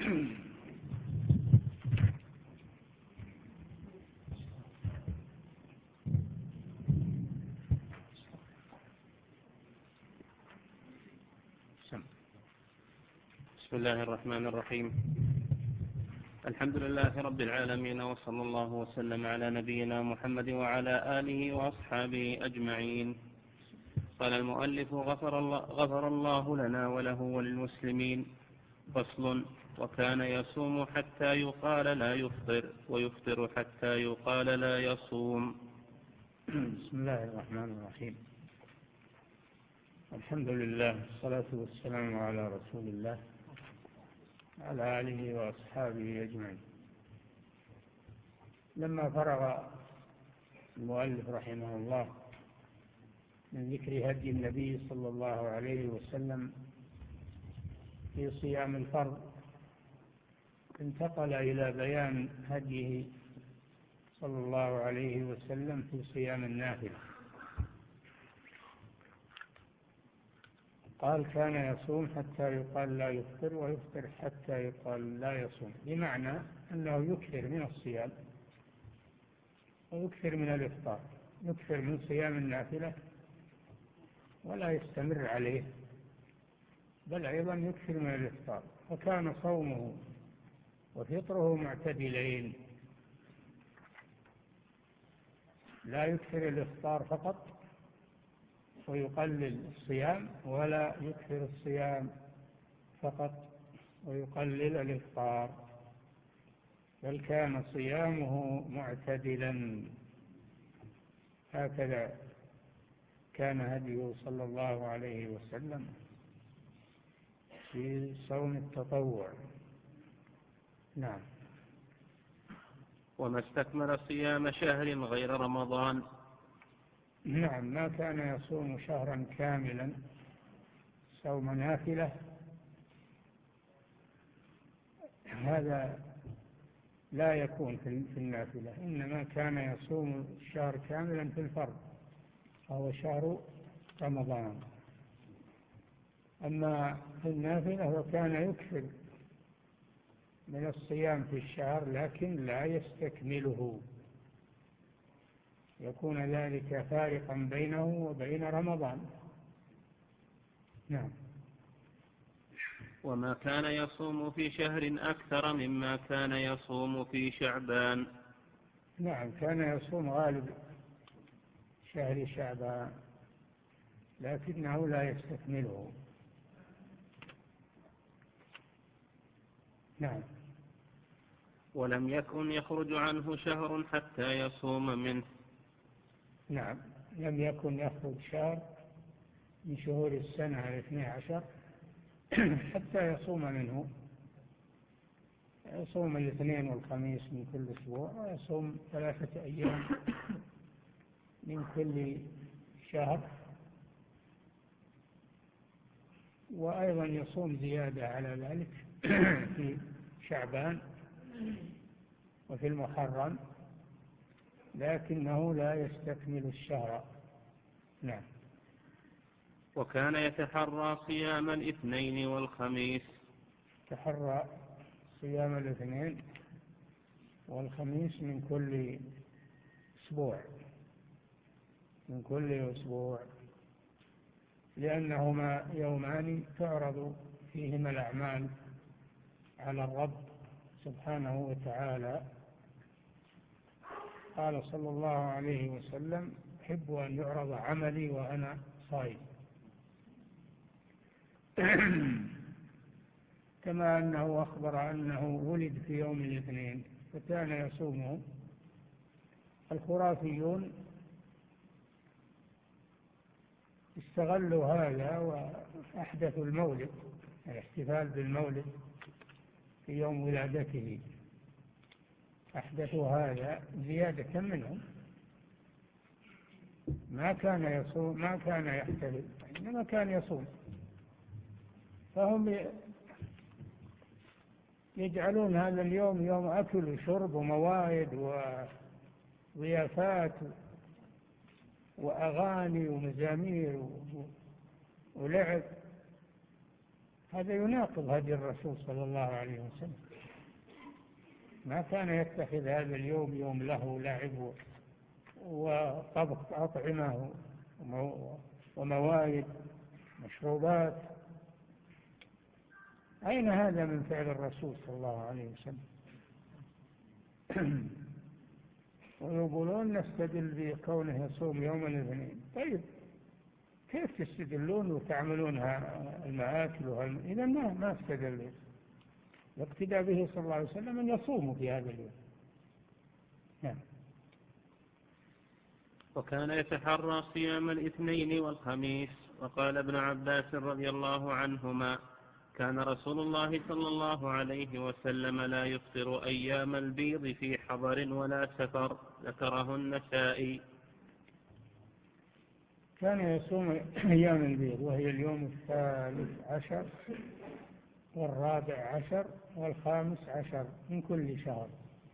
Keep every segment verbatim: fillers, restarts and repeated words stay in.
بسم الله الرحمن الرحيم. الحمد لله رب العالمين، وصلى الله وسلم على نبينا محمد وعلى آله وأصحابه أجمعين. قال المؤلف غفر الله, غفر الله لنا وله وللمسلمين. فصل: وكان يصوم حتى يقال لا يفطر، ويفطر حتى يقال لا يصوم. بسم الله الرحمن الرحيم. الحمد لله، والصلاة والسلام على رسول الله على آله وأصحابه أجمعين. لما فرغ المؤلف رحمه الله من ذكر هدي النبي صلى الله عليه وسلم في صيام الفرض، انتقل إلى بيان هديه صلى الله عليه وسلم في صيام النافلة. قال: كان يصوم حتى يقال لا يفطر، ويفطر حتى يقال لا يصوم، بمعنى أنه يكثر من الصيام ويكثر من الإفطار، يكثر من صيام النافلة ولا يستمر عليه، بل أيضا يكثر من الإفطار. فكان صومه وفطره معتدلين، لا يكثر الإفطار فقط ويقلل الصيام، ولا يكثر الصيام فقط ويقلل الإفطار، بل كان صيامه معتدلا. هكذا كان هديه صلى الله عليه وسلم في صوم التطوع. نعم. وما استكمل صيام شهر غير رمضان. نعم، ما كان يصوم شهرا كاملا صوم نافلة، هذا لا يكون في النافلة، إنما كان يصوم الشهر كاملا في الفرض، وهو شهر رمضان. أما في النافلة فكان يكثر من الصيام في الشهر، لكن لا يستكمله، يكون ذلك فارقا بينه وبين رمضان. نعم. وما كان يصوم في شهر أكثر مما كان يصوم في شعبان. نعم، كان يصوم غالب شهر شعبان، لكنه لا يستكمله. نعم. ولم يكن يخرج عنه شهر حتى يصوم منه. نعم، لم يكن يخرج شهر من شهور السنة الاثنى عشر حتى يصوم منه. يصوم الاثنين والخميس من كل أسبوع، ويصوم ثلاثة أيام من كل شهر، وأيضا يصوم زيادة على ذلك في شعبان وفي المحرم، لكنه لا يستكمل الشهر. نعم. وكان يتحرى صيام الاثنين والخميس. تحرى صيام الاثنين والخميس من كل أسبوع، من كل أسبوع، لأنهما يومان تعرض فيهما الأعمال على الرب سبحانه وتعالى. قال صلى الله عليه وسلم: أحب أن يعرض عملي وأنا صائم. كما أنه أخبر أنه ولد في يوم الاثنين فكان يصومه. الخرافيون استغلوا هذا وأحدثوا المولد، الاحتفال بالمولد في يوم ولادته، أحدثوا هذا زيادة منهم. ما كان يصوم، ما كان يحتفل، إنما كان يصوم. فهم يجعلون هذا اليوم يوم أكل وشرب وموائد وضيافات وأغاني ومزامير ولعب، هذا يناقض هدي الرسول صلى الله عليه وسلم. ما كان يتخذ هذا اليوم يوم له ولعب وطبخ أطعمة وموائد مشروبات. أين هذا من فعل الرسول صلى الله عليه وسلم؟ ويقولون نستدل بكونه يصوم يوم الاثنين. طيب كيف تستدلون وتعملون المآكل وهالم... إذا ما ما استدل. الاقتداء به صلى الله عليه وسلم أن يصوم في هذا اليوم. نعم. وكان يتحرى صيام الاثنين والخميس. وقال ابن عباس رضي الله عنهما: كان رسول الله صلى الله عليه وسلم لا يفطر أيام البيض في حضر ولا سفر. ذكره النسائي. كان يصوم أيام البيض وهي اليوم الثالث عشر والرابع عشر والخامس عشر من كل شهر.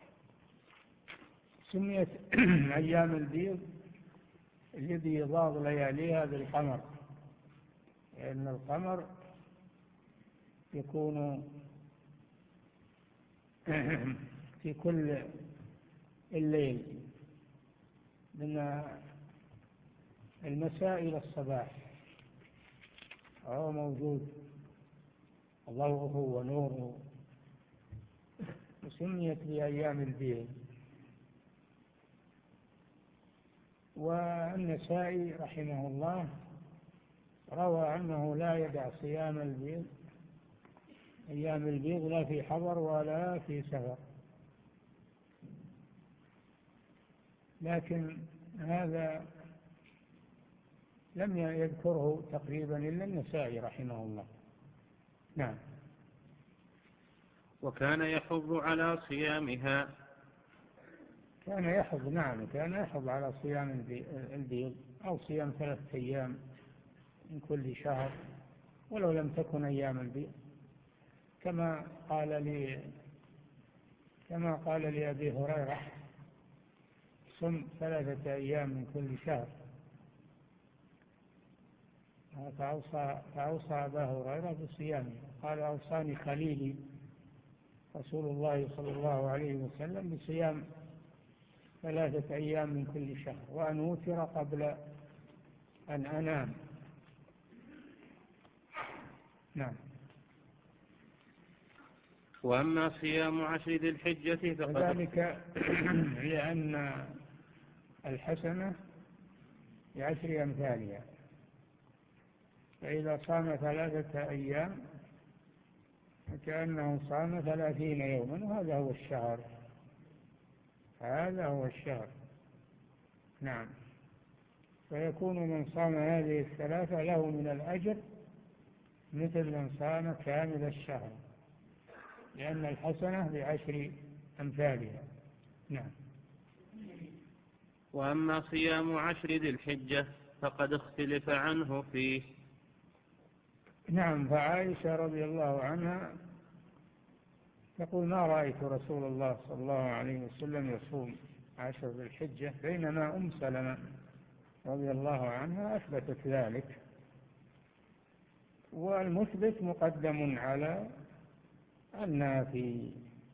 سميت أيام البيض الذي يضاد لياليها بالقمر، لأن القمر يكون في كل الليل من المساء إلى الصباح، هو موجود ضوءه ونوره، وسميت بأيام البيض. والنسائي رحمه الله روى أنه لا يدع صيام البيض أيام البيض لا في حضر ولا في سفر، لكن هذا لم يذكره تقريبا إلا النسائي رحمه الله. نعم. وكان يحض على صيامها. كان يحض نعم كان يحض على صيام البيض أو صيام ثلاثة أيام من كل شهر ولو لم تكن أيام البيض، كما قال لي كما قال لأبي هريرة: صم ثلاثة أيام من كل شهر. فأوصى, فأوصى أبا هريرة بصيامه. قال: أوصاني خليلي رسول الله صلى الله عليه وسلم بصيام ثلاثة أيام من كل شهر وأن أوتر قبل أن أنام. نعم. وأما صيام عشر ذي الحجة فقد ذلك لأن الحسنة بعشر أمثالها، فإذا صام ثلاثة أيام فكأنه صام ثلاثين يوما، وهذا هو الشهر. هذا هو الشهر. نعم. فيكون من صام هذه الثلاثة له من الأجر مثل من صام كامل الشهر، لأن الحسنة بعشر أمثالها. نعم. وأما صيام عشر ذي الحجة فقد اختلف عنه فيه. نعم. فعائشة رضي الله عنها تقول: ما رأيت رسول الله صلى الله عليه وسلم يصوم عشر ذي الحجة، بينما أم سلمة رضي الله عنها أثبتت ذلك. والمثبت مقدم على النافي،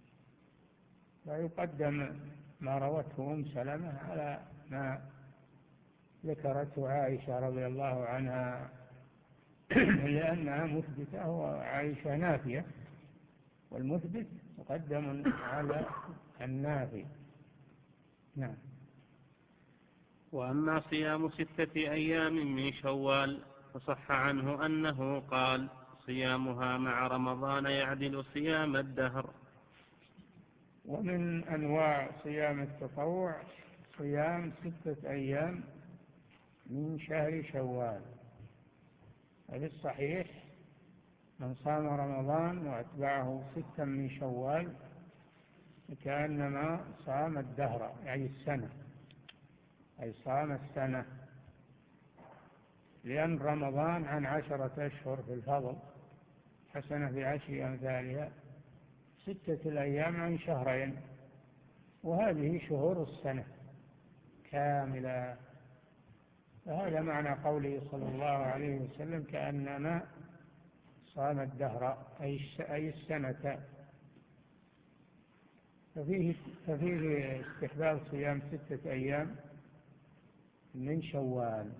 فيقدم ما روته أم سلمة على ما ذكرته عائشة رضي الله عنها لأنها مثبتة وعائشة نافية، والمثبت مقدم على النافي. نعم. وأما صيام ستة أيام من شوال فصح عنه أنه قال: صيامها مع رمضان يعدل صيام الدهر. ومن أنواع صيام التطوع صيام ستة أيام من شهر شوال. في الصحيح: من صام رمضان وأتبعه ستا من شوال كأنما صام الدهر، يعني السنة، أي صام السنة، لأن رمضان عن عشرة أشهر في الفضل، حسنة بعشر أمثالها، ستة الأيام عن شهرين، وهذه شهور السنة كاملة. فهذا معنى قوله صلى الله عليه وسلم: كأنما صام الدهر أي السنة. ففيه, ففيه استحباب صيام ستة أيام من شوال،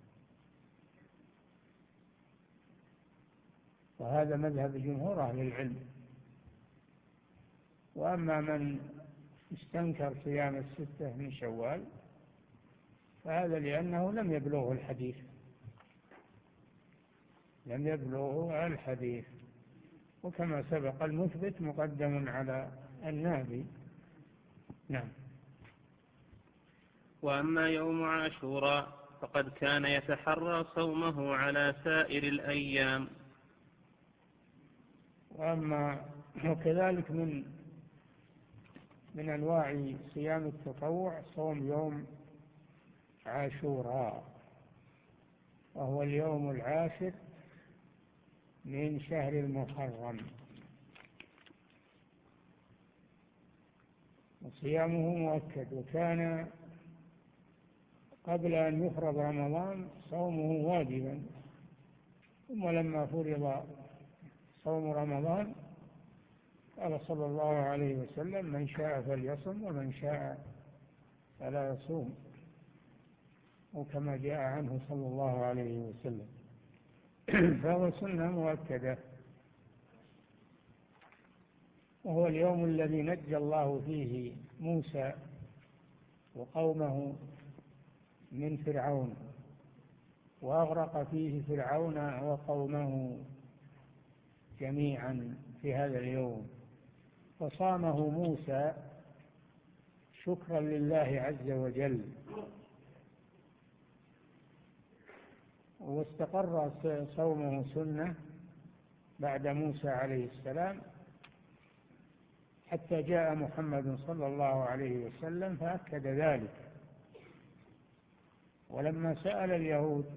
وهذا مذهب جمهور أهل العلم. وأما من استنكر صيام الستة من شوال فهذا لأنه لم يبلغه الحديث لم يبلغه الحديث وكما سبق المثبت مقدم على النافي. نعم. وأما يوم عاشوراء فقد كان يتحرى صومه على سائر الأيام. وأما وكذلك من من أنواع صيام التطوع صوم يوم عاشوراء، وهو اليوم العاشر من شهر المحرم، وصيامه مؤكد. وكان قبل أن يفرض رمضان صومه واجبا، ثم لما فرض صوم رمضان قال صلى الله عليه وسلم: من شاء فليصم ومن شاء فلا يصوم، وكما جاء عنه صلى الله عليه وسلم. فهو سنة مؤكدة، وهو اليوم الذي نجى الله فيه موسى وقومه من فرعون، وأغرق فيه فرعون وقومه جميعا في هذا اليوم، فصامه موسى شكرا لله عز وجل. واستقر صومه سنة بعد موسى عليه السلام حتى جاء محمد صلى الله عليه وسلم فأكد ذلك. ولما سأل اليهود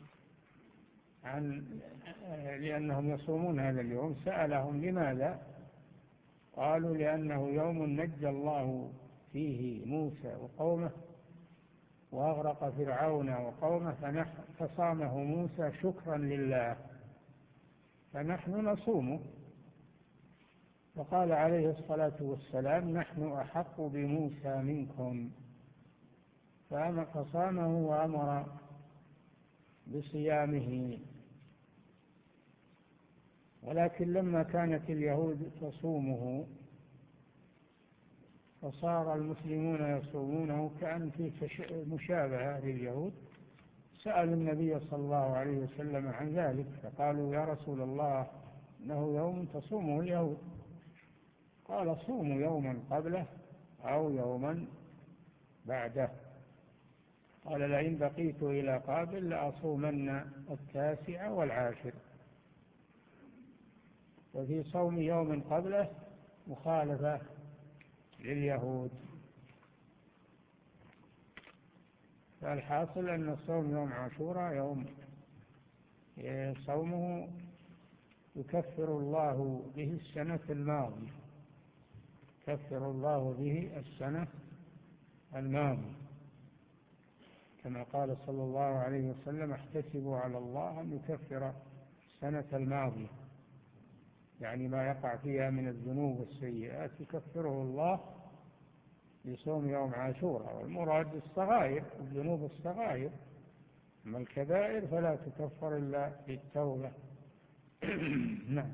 عن لأنهم يصومون هذا اليوم سألهم لماذا؟ قالوا: لأنه يوم نجى الله فيه موسى وقومه وأغرق فرعون وقومه فصامه موسى شكرا لله، فنحن نصومه. فقال عليه الصلاة والسلام: نحن أحق بموسى منكم، فصامه وأمر بصيامه. ولكن لما كانت اليهود تصومه فصار المسلمون يصومونه كأن في مشابهة لليهود، سألوا النبي صلى الله عليه وسلم عن ذلك، فقالوا: يا رسول الله، إنه يوم تصومه اليهود. قال: صوموا يوما قبله أو يوما بعده. قال: لئن بقيت إلى قابل لأصومن التاسع والعاشر. وفي صوم يوم قبله مخالفة لليهود. فالحاصل أن صوم يوم عاشوراء يوم صومه يكفر الله به السنة الماضية يكفر الله به السنة الماضية، كما قال صلى الله عليه وسلم: احتسبوا على الله أن يكفر السنة الماضية، يعني ما يقع فيها من الذنوب والسيئات يكفره الله بصوم يوم عاشوراء. والمراد الصغائر، الذنوب الصغائر، أما الكبائر فلا تكفر إلا بالتوبة. نعم.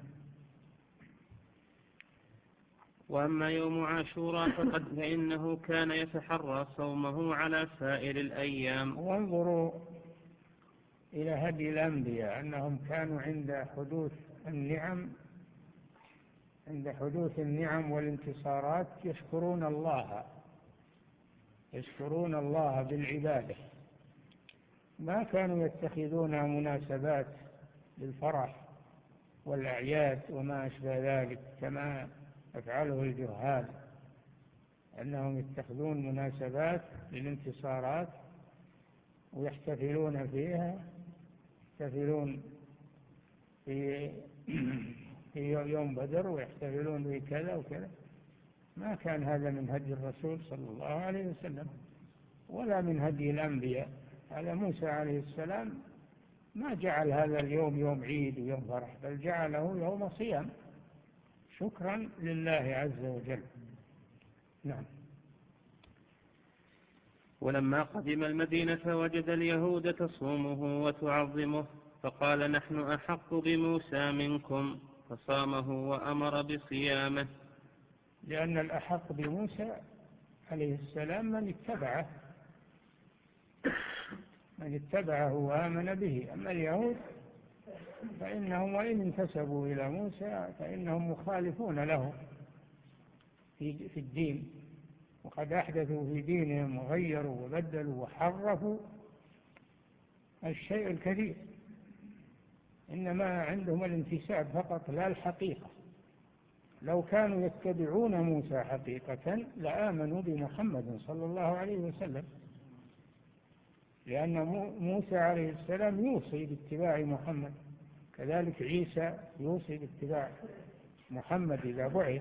وأما يوم عاشوراء فقد فإنه كان يتحرى صومه على سائر الأيام. وانظروا إلى هدي الأنبياء أنهم كانوا عند حدوث النعم عند حدوث النعم والانتصارات يشكرون الله يشكرون الله بالعبادة، ما كانوا يتخذون مناسبات للفرح والأعياد وما أشبه ذلك كما يفعله الجهال، أنهم يتخذون مناسبات للانتصارات ويحتفلون فيها، يحتفلون في في يوم بدر ويحتفلون بكذا وكذا. ما كان هذا من هدي الرسول صلى الله عليه وسلم ولا من هدي الأنبياء. على موسى عليه السلام ما جعل هذا اليوم يوم عيد ويوم فرح، بل جعله يوم صيام شكرا لله عز وجل. نعم. ولما قدم المدينة وجد اليهود تصومه وتعظمه، فقال نحن أحق بموسى منكم، فصامه وأمر بصيامه. لأن الأحق بموسى عليه السلام من اتبعه من اتبعه وآمن به. أما اليهود فإنهم وإن انتسبوا إلى موسى فإنهم مخالفون له في الدين، وقد أحدثوا في دينهم وغيروا وبدلوا وحرفوا الشيء الكثير، إنما عندهم الانتساب فقط لا الحقيقة. لو كانوا يتبعون موسى حقيقة لآمنوا بمحمد صلى الله عليه وسلم، لأن موسى عليه السلام يوصي باتباع محمد، كذلك عيسى يوصي باتباع محمد إذا بعث،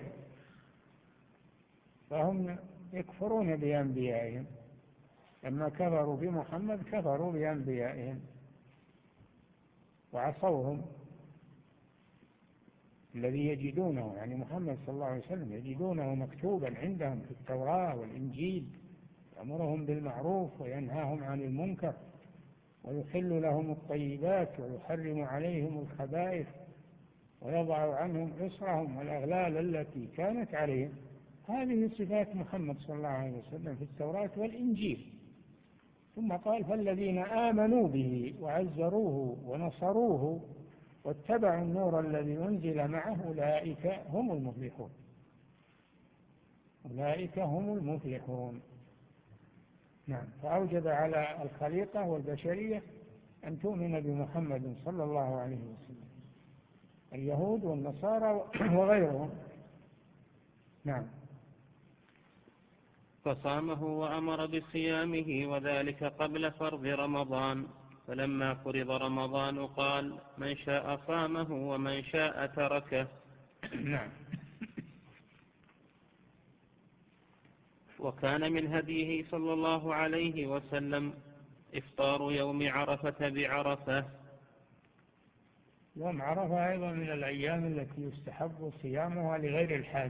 فهم يكفرون بأنبيائهم. لما كفروا بمحمد كفروا بأنبيائهم وعصوهم الذي يجدونه، يعني محمد صلى الله عليه وسلم يجدونه مكتوبا عندهم في التوراة والإنجيل، يأمرهم بالمعروف وينهاهم عن المنكر ويحل لهم الطيبات ويحرم عليهم الخبائث ويضع عنهم عصرهم والأغلال التي كانت عليهم. هذه صفات محمد صلى الله عليه وسلم في التوراة والإنجيل. ثم قال فالذين آمنوا به وعزروه ونصروه واتبعوا النور الذي أنزل معه أولئك هم المفلحون. أولئك هم المفلحون. نعم. فأوجب على الخليقة والبشرية أن تؤمن بمحمد صلى الله عليه وسلم، اليهود والنصارى وغيرهم. نعم. فصامه وأمر بصيامه، وذلك قبل فرض رمضان. فلما فرض رمضان قال من شاء صامه ومن شاء تركه. نعم. وكان من هديه صلى الله عليه وسلم إفطار يوم عرفة بعرفة. يوم عرفة أيضا من الأيام التي يستحب صيامها لغير الحاج،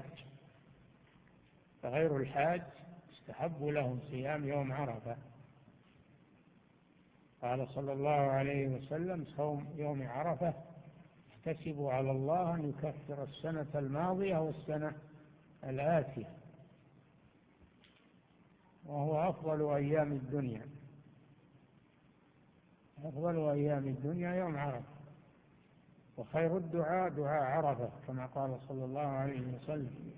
فغير الحاج يستحب لهم صيام يوم عرفة. قال صلى الله عليه وسلم صوم يوم عرفة احتسبوا على الله أن يكفر السنة الماضية والسنة الآتية، وهو أفضل أيام الدنيا. أفضل أيام الدنيا يوم عرفة، وخير الدعاء دعاء عرفة كما قال صلى الله عليه وسلم.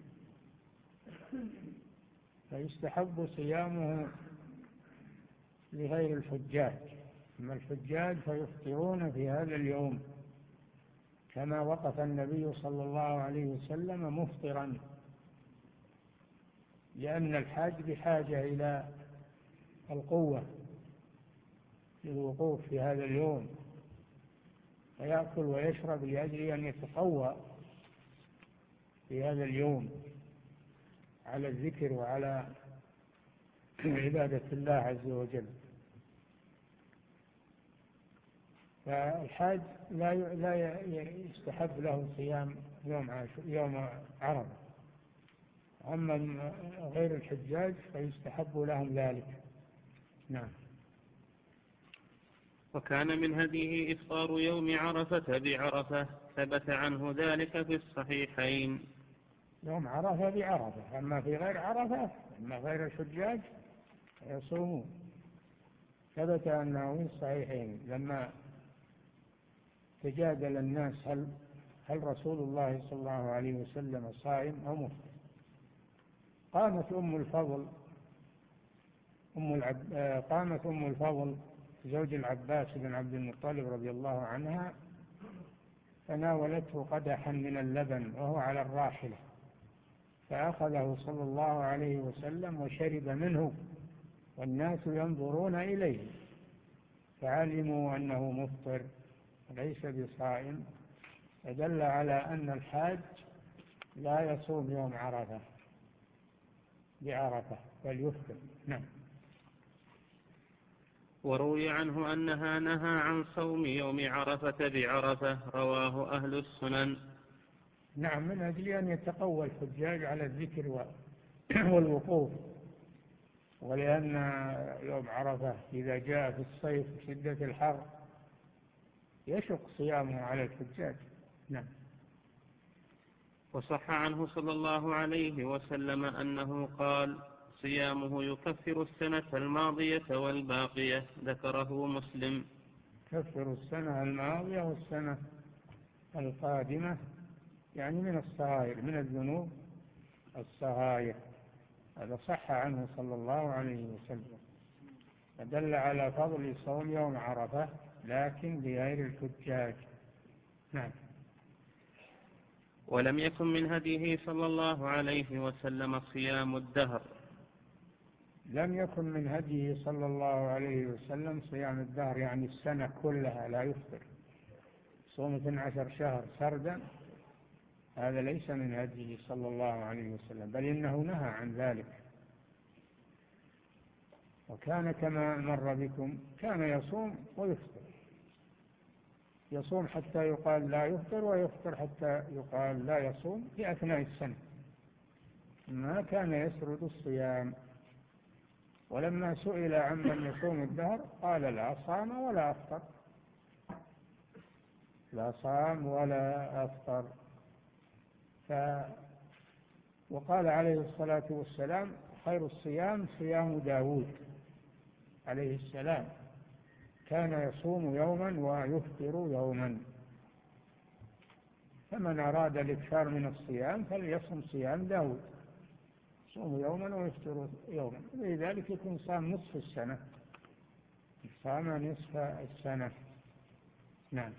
فيستحب صيامه لغير الحجاج، أما الحجاج فيفطرون في هذا اليوم، كما وقف النبي صلى الله عليه وسلم مفطرا، لأن الحاج بحاجة إلى القوة للوقوف في هذا اليوم، فيأكل ويشرب لأجل أن يتقوى في هذا اليوم على الذكر وعلى عبادة الله عز وجل. فالحاج لا لا يستحب له صيام يوم يوم عرفة، أما غير الحجاج فيستحب لهم ذلك. نعم. وكان من هديه إفطار يوم عرفة بعرفة، ثبت عنه ذلك في الصحيحين. يوم عرفة بعرفة، أما في غير عرفة أما غير الحجاج يصومون. ثبت أنه في الصحيحين لما تجادل الناس هل هل رسول الله صلى الله عليه وسلم صائم أو مفطر، قامت أم الفضل أم العب... قامت أم الفضل زوج العباس بن عبد المطلب رضي الله عنها، فناولته قدحا من اللبن وهو على الراحلة، فأخذه صلى الله عليه وسلم وشرب منه والناس ينظرون إليه، فعلموا أنه مفطر ليس بصائم، فدل على أن الحاج لا يصوم يوم عرفة بعرفة بل يفطر. نعم. وروي عنه أنها نهى عن صوم يوم عرفة بعرفة، رواه أهل السنن. نعم، من أجل أن يتقوى الحجاج على الذكر والوقوف، ولأن يوم عرفة إذا جاء في الصيف شدة الحر يشق صيامه على الحجاج. نعم. وصح عنه صلى الله عليه وسلم أنه قال: صيامه يكفر السنة الماضية والباقية، ذكره مسلم. يكفر السنة الماضية والسنة القادمة، يعني من الصغائر، من الذنوب الصغائر. هذا صح عنه صلى الله عليه وسلم، فدل على فضل صوم يوم عرفة لكن لغير الحجاج. نعم. ولم يكن من هديه صلى الله عليه وسلم صيام الدهر. لم يكن من هديه صلى الله عليه وسلم صيام الدهر، يعني السنة كلها لا يفطر، صوم اثني عشر شهر سردا، هذا ليس من هديه صلى الله عليه وسلم، بل إنه نهى عن ذلك. وكان كما مر بكم كان يصوم ويفطر، يصوم حتى يقال لا يفطر، ويفطر حتى يقال لا يصوم في أثناء السنة، ما كان يسرد الصيام. ولما سئل عمن يصوم الدهر قال لا صام ولا أفطر، لا صام ولا أفطر. ف... وقال عليه الصلاة والسلام: خير الصيام صيام داود عليه السلام، كان يصوم يوما ويفطر يوما. فمن أراد الإكثار من الصيام فليصم صيام داود، يصوم يوما ويفطر يوما، لذلك يكون صام نصف السنة، صام نصف السنة. نعم.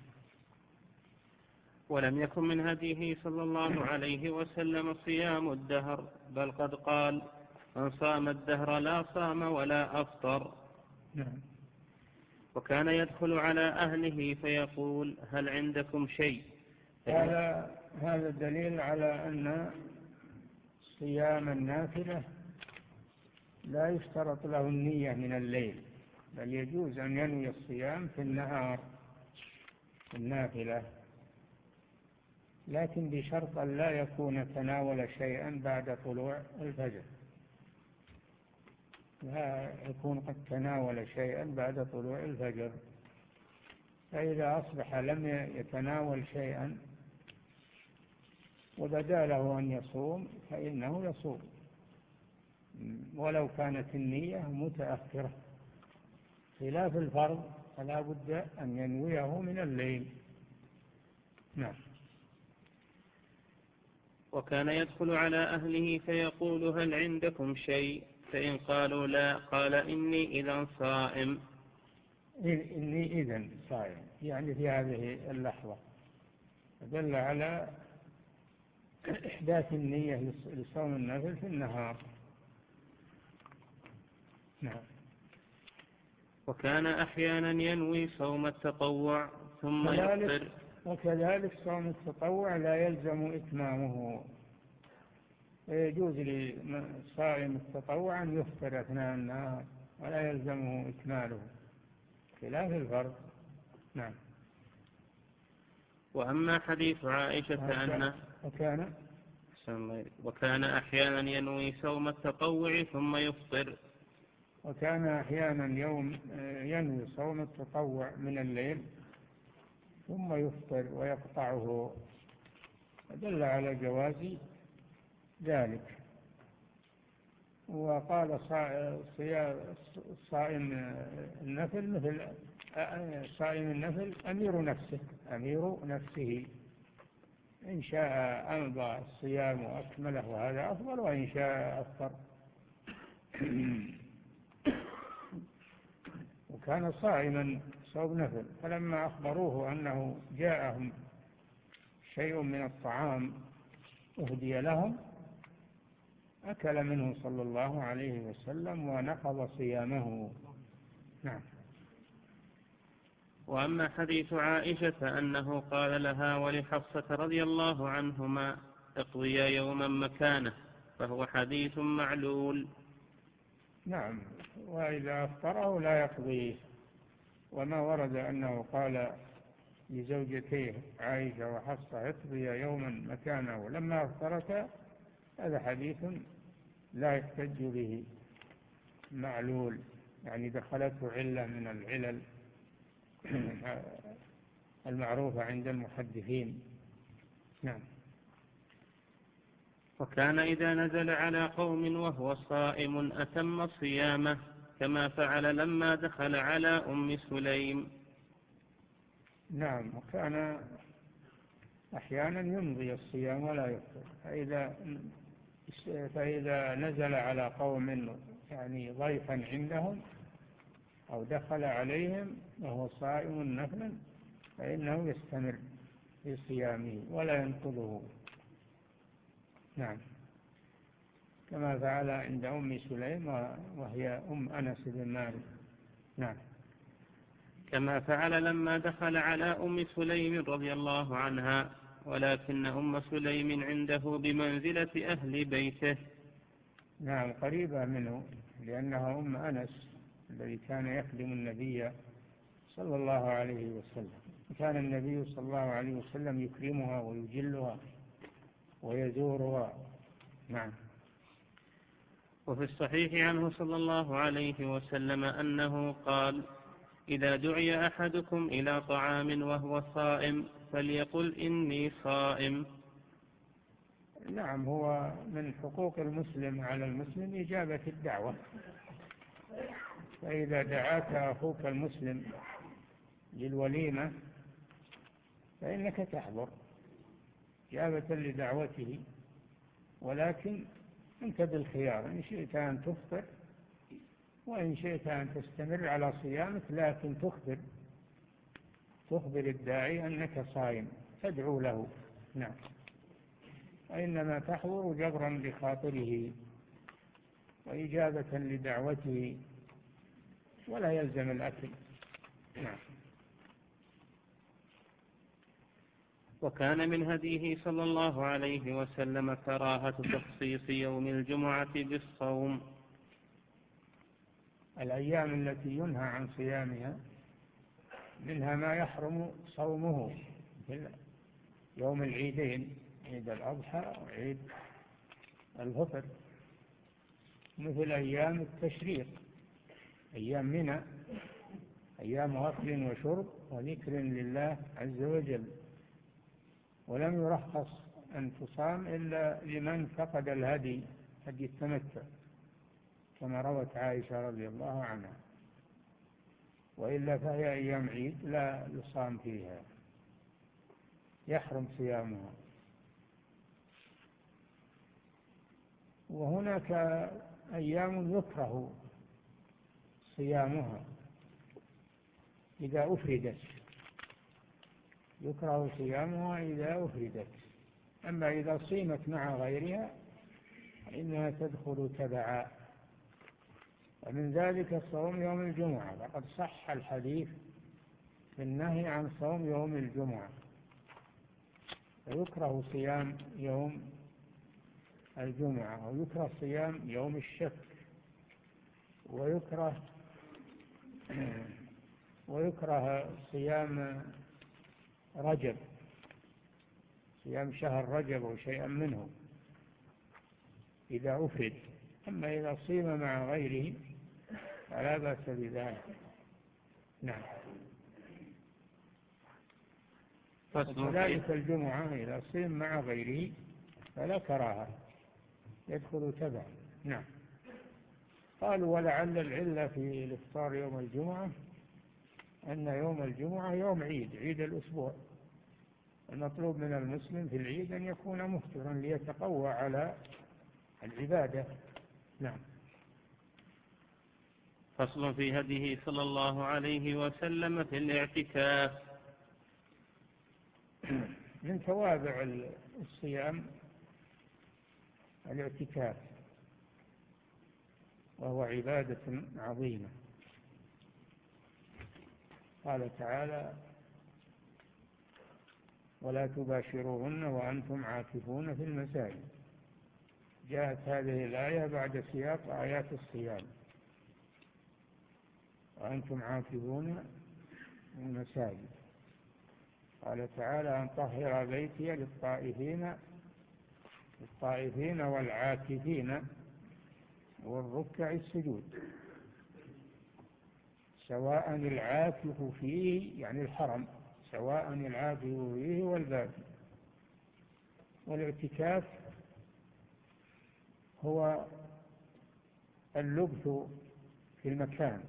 ولم يكن من هديه صلى الله عليه وسلم صيام الدهر، بل قد قال: من صام الدهر لا صام ولا أفطر. نعم. وكان يدخل على أهله فيقول: هل عندكم شيء؟ هذا هذا دليل على أن صيام النافلة لا يشترط له النية من الليل، بل يجوز أن ينوي الصيام في النهار في النافلة، لكن بشرط أن لا يكون تناول شيئا بعد طلوع الفجر، لا يكون قد تناول شيئا بعد طلوع الفجر. فإذا أصبح لم يتناول شيئا وبدا له أن يصوم فإنه يصوم، ولو كانت النية متأخرة، خلاف الفرض فلا بد أن ينويه من الليل. نعم. وكان يدخل على أهله فيقول: هل عندكم شيء؟ فإن قالوا لا، قال: إني إذا صائم. إني إذن صائم، يعني في هذه اللحظة، دل على إحداث النية لصوم النفل في النهار. نعم. وكان أحيانا ينوي صوم التطوع ثم يفطر. وكذلك صوم التطوع لا يلزم إتمامه، يجوز لصائم التطوع أن يفطر أثناء النهار ولا يلزمه إكماله، خلاف الفرض. نعم. وأما حديث عائشة أن وكان وكان أحيانا ينوي صوم التطوع ثم يفطر. وكان أحيانا يوم ينوي صوم التطوع من الليل ثم يفطر ويقطعه، دل على جواز ذلك. وقال صائم النفل مثل صائم النفل أمير نفسه أمير نفسه، إن شاء أمضى الصيام وأكمله وهذا أفضل، وإن شاء أفطر. وكان صائما صوم نفل، فلما أخبروه أنه جاءهم شيء من الطعام أهدي لهم أكل منه صلى الله عليه وسلم ونقض صيامه. نعم. وأما حديث عائشة أنه قال لها ولحفصة رضي الله عنهما: اقضيا يوما مكانه، فهو حديث معلول. نعم. وإذا أفطره لا يقضيه، وما ورد أنه قال لزوجتيه عائشة وحفصة اقضيا يوما مكانه لما أفطرتا، هذا حديث لا يحتج به، معلول، يعني دخلته علة من العلل المعروفة عند المحدثين. نعم. وكان إذا نزل على قوم وهو صائم أتم صيامه، كما فعل لما دخل على أم سليم. نعم. وكان أحيانا يمضي الصيام ولا يفطر، فإذا, فإذا نزل على قوم يعني ضيفا عندهم أو دخل عليهم وهو صائم نفلا فإنه يستمر في صيامه ولا ينقضه. نعم. كما فعل عند أم سليم وهي أم أنس بن مالك. نعم. كما فعل لما دخل على أم سليم رضي الله عنها، ولكن أم سليم عنده بمنزلة أهل بيته. نعم، قريبة منه، لأنها أم أنس الذي كان يخدم النبي صلى الله عليه وسلم. كان النبي صلى الله عليه وسلم يكرمها ويجلها ويزورها. نعم. وفي الصحيح عنه صلى الله عليه وسلم أنه قال: إذا دعي أحدكم إلى طعام وهو صائم فليقل إني صائم. نعم، هو من حقوق المسلم على المسلم إجابة الدعوة، فإذا دعاك أخوك المسلم للوليمة فإنك تحضر إجابة لدعوته، ولكن أنت بالخيار، إن شئت أن تفطر وإن شئت أن تستمر على صيامك، لكن تخبر تخبر الداعي أنك صائم، تدعو له. نعم. وإنما تحضر جبرا لخاطره وإجابة لدعوته، ولا يلزم الأكل. نعم. وكان من هديه صلى الله عليه وسلم كراهة تخصيص يوم الجمعة بالصوم. الأيام التي ينهى عن صيامها منها ما يحرم صومه في يوم العيدين، عيد الأضحى وعيد الفطر، مثل أيام التشريق، أيام منى، أيام أكل وشرب وذكر لله عز وجل. ولم يرخص أن تصام إلا لمن فقد الهدي، هدي التمتع، كما روت عائشة رضي الله عنها، وإلا فهي أيام عيد لا يصام فيها، يحرم صيامها. وهناك أيام يكره صيامها إذا أفردت، يكره صيامها إذا أفردت، أما إذا صيمت مع غيرها فإنها تدخل تبعا. ومن ذلك صوم يوم الجمعة، لقد صح الحديث في النهي عن صوم يوم الجمعة، ويكره صيام يوم الجمعة، ويكره صيام يوم الشك، ويكره ويكره صيام رجب، صيام شهر رجب أو شيئا منه إذا أفرد. أما إذا صيم مع غيره فلا بأس بذلك. نعم. وكذلك الجمعة إذا صيم مع غيره فلا كراهة، يدخل تبعا. نعم. قالوا ولعل العلة في الإفطار يوم الجمعة أن يوم الجمعة يوم عيد، عيد الأسبوع، المطلوب من المسلم في العيد أن يكون مفطرا ليتقوى على العبادة. نعم. فصل في هديه صلى الله عليه وسلم في الاعتكاف. من توابع الصيام الاعتكاف، وهو عبادة عظيمة. قال تعالى: ولا تباشروهن وأنتم عاكفون في المساجد. جاءت هذه الآية بعد سياق آيات الصيام، وأنتم عاكفون المساجد. قال تعالى: أن طهر بيتي للطائفين للطائفين والعاكفين والركع السجود. سواء العاكف فيه يعني الحرم، سواء العاكف فيه والباد. والاعتكاف هو اللبث في المكان،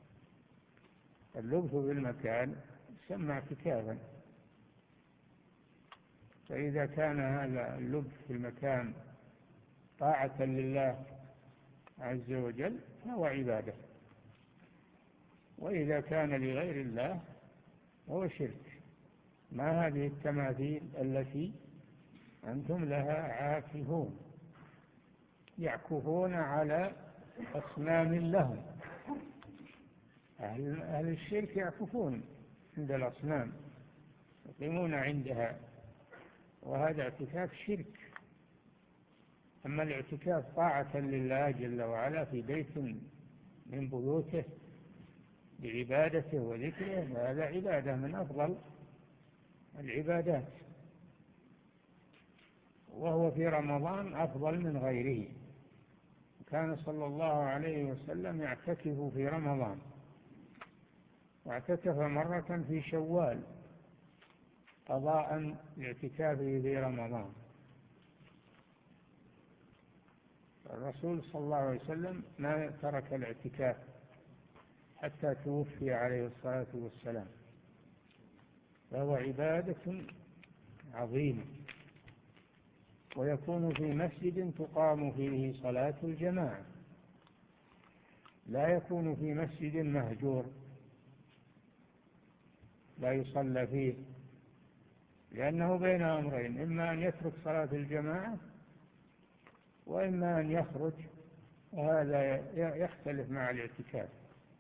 اللبث في المكان يسمى اعتكافا. فإذا كان هذا اللبث في المكان طاعة لله عز وجل فهو عبادة، وإذا كان لغير الله فهو شرك. ما هذه التماثيل التي أنتم لها عاكفون، يعكفون على أصنام لهم. أهل, أهل الشرك يعكفون عند الأصنام، يقيمون عندها، وهذا اعتكاف شرك. أما الاعتكاف طاعة لله جل وعلا في بيت من بيوته بعبادته وذكره، فهذا عبادة من أفضل العبادات، وهو في رمضان أفضل من غيره. كان صلى الله عليه وسلم يعتكف في رمضان، واعتكف مرة في شوال قضاء لاعتكافه في رمضان. الرسول صلى الله عليه وسلم ما ترك الاعتكاف حتى توفي عليه الصلاة والسلام، فهو عبادة عظيمة. ويكون في مسجد تقام فيه صلاة الجماعة، لا يكون في مسجد مهجور لا يصلى فيه، لأنه بين أمرين: إما أن يترك صلاة الجماعة، وإما أن يخرج، وهذا يختلف مع الاعتكاف.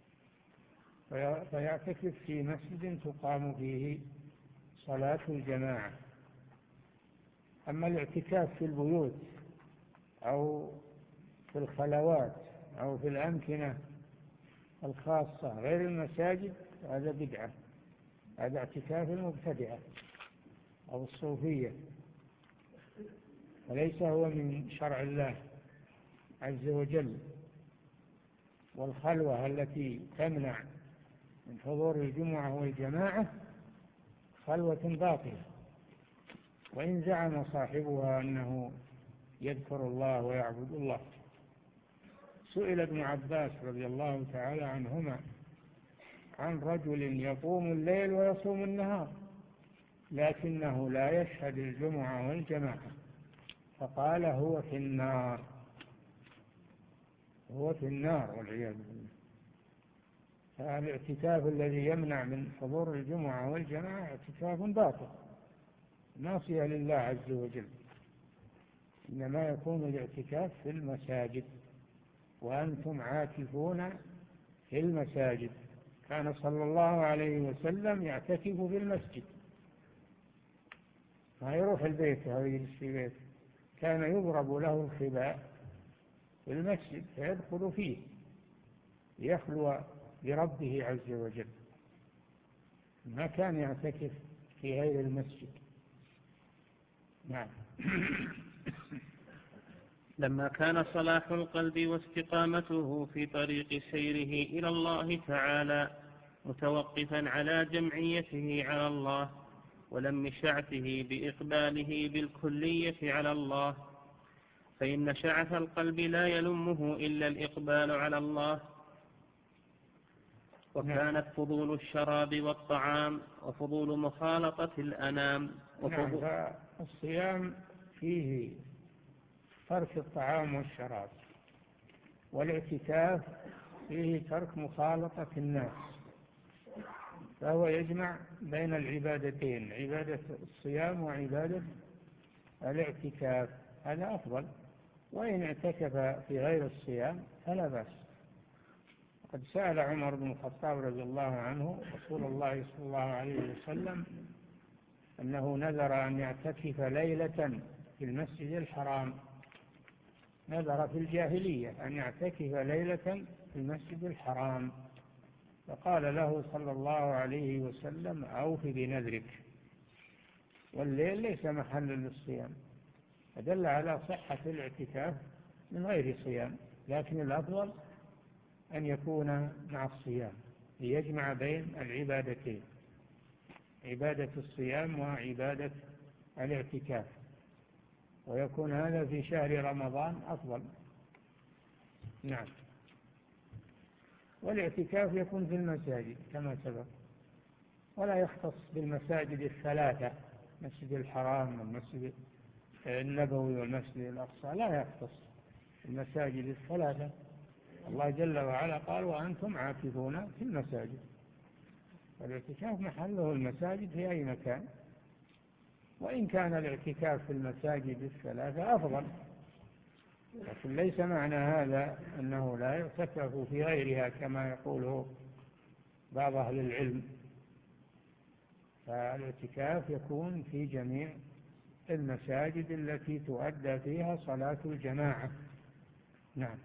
فيعتكف في مسجد تقام فيه صلاة الجماعة. أما الاعتكاف في البيوت أو في الخلوات أو في الأمكنة الخاصة غير المساجد هذا بدعة، هذا اعتكاف المبتدعة أو الصوفية، وليس هو من شرع الله عز وجل. والخلوة التي تمنع من حضور الجمعة والجماعة خلوة باطلة، وإن زعم صاحبها أنه يذكر الله ويعبد الله. سئل ابن عباس رضي الله تعالى عنهما عن رجل يقوم الليل ويصوم النهار لكنه لا يشهد الجمعة والجماعة، فقال: هو في النار، هو في النار والعياذ بالله. فالاعتكاف الذي يمنع من حضور الجمعة والجماعة اعتكاف باطل، ناصية لله عز وجل. إنما يكون الاعتكاف في المساجد، وأنتم عاكفون في المساجد. كان صلى الله عليه وسلم يعتكف في المسجد، ما يروح البيت أو يجلس في بيت، كان يضرب له الخباء في المسجد فيدخل فيه ليخلو بربه عز وجل، ما كان يعتكف في غير المسجد. نعم. لما كان صلاح القلب واستقامته في طريق سيره إلى الله تعالى متوقفا على جمعيته على الله ولم شعثه بإقباله بالكلية على الله، فإن شعث القلب لا يلمه إلا الإقبال على الله. وكانت فضول الشراب والطعام وفضول مخالطة الأنام وفضول نعم. فالصيام فيه ترك الطعام والشراب، والاعتكاف فيه ترك مخالطة الناس، فهو يجمع بين العبادتين، عبادة الصيام وعبادة الاعتكاف، هذا أفضل. وإن اعتكف في غير الصيام فلا بأس. قد سأل عمر بن الخطاب رضي الله عنه رسول الله صلى الله عليه وسلم أنه نذر أن يعتكف ليلة في المسجد الحرام، نذر في الجاهلية أن يعتكف ليلة في المسجد الحرام، فقال له صلى الله عليه وسلم أوف بنذرك، والليل ليس محل للصيام، فدل على صحة الاعتكاف من غير صيام، لكن الأفضل أن يكون مع الصيام ليجمع بين العبادتين، عبادة الصيام وعبادة الاعتكاف، ويكون هذا في شهر رمضان أفضل. نعم. والاعتكاف يكون في المساجد كما سبق، ولا يختص بالمساجد الثلاثة، مسجد الحرام والمسجد النبوي والمسجد الأقصى، لا يختص المساجد الثلاثة. الله جل وعلا قال وأنتم عاكفون في المساجد، والاعتكاف محله المساجد في أي مكان، وإن كان الاعتكاف في المساجد الثلاثة أفضل، لكن ليس معنى هذا أنه لا يعتكف في غيرها كما يقوله بعض أهل العلم، فالاعتكاف يكون في جميع المساجد التي تؤدى فيها صلاة الجماعة. نعم.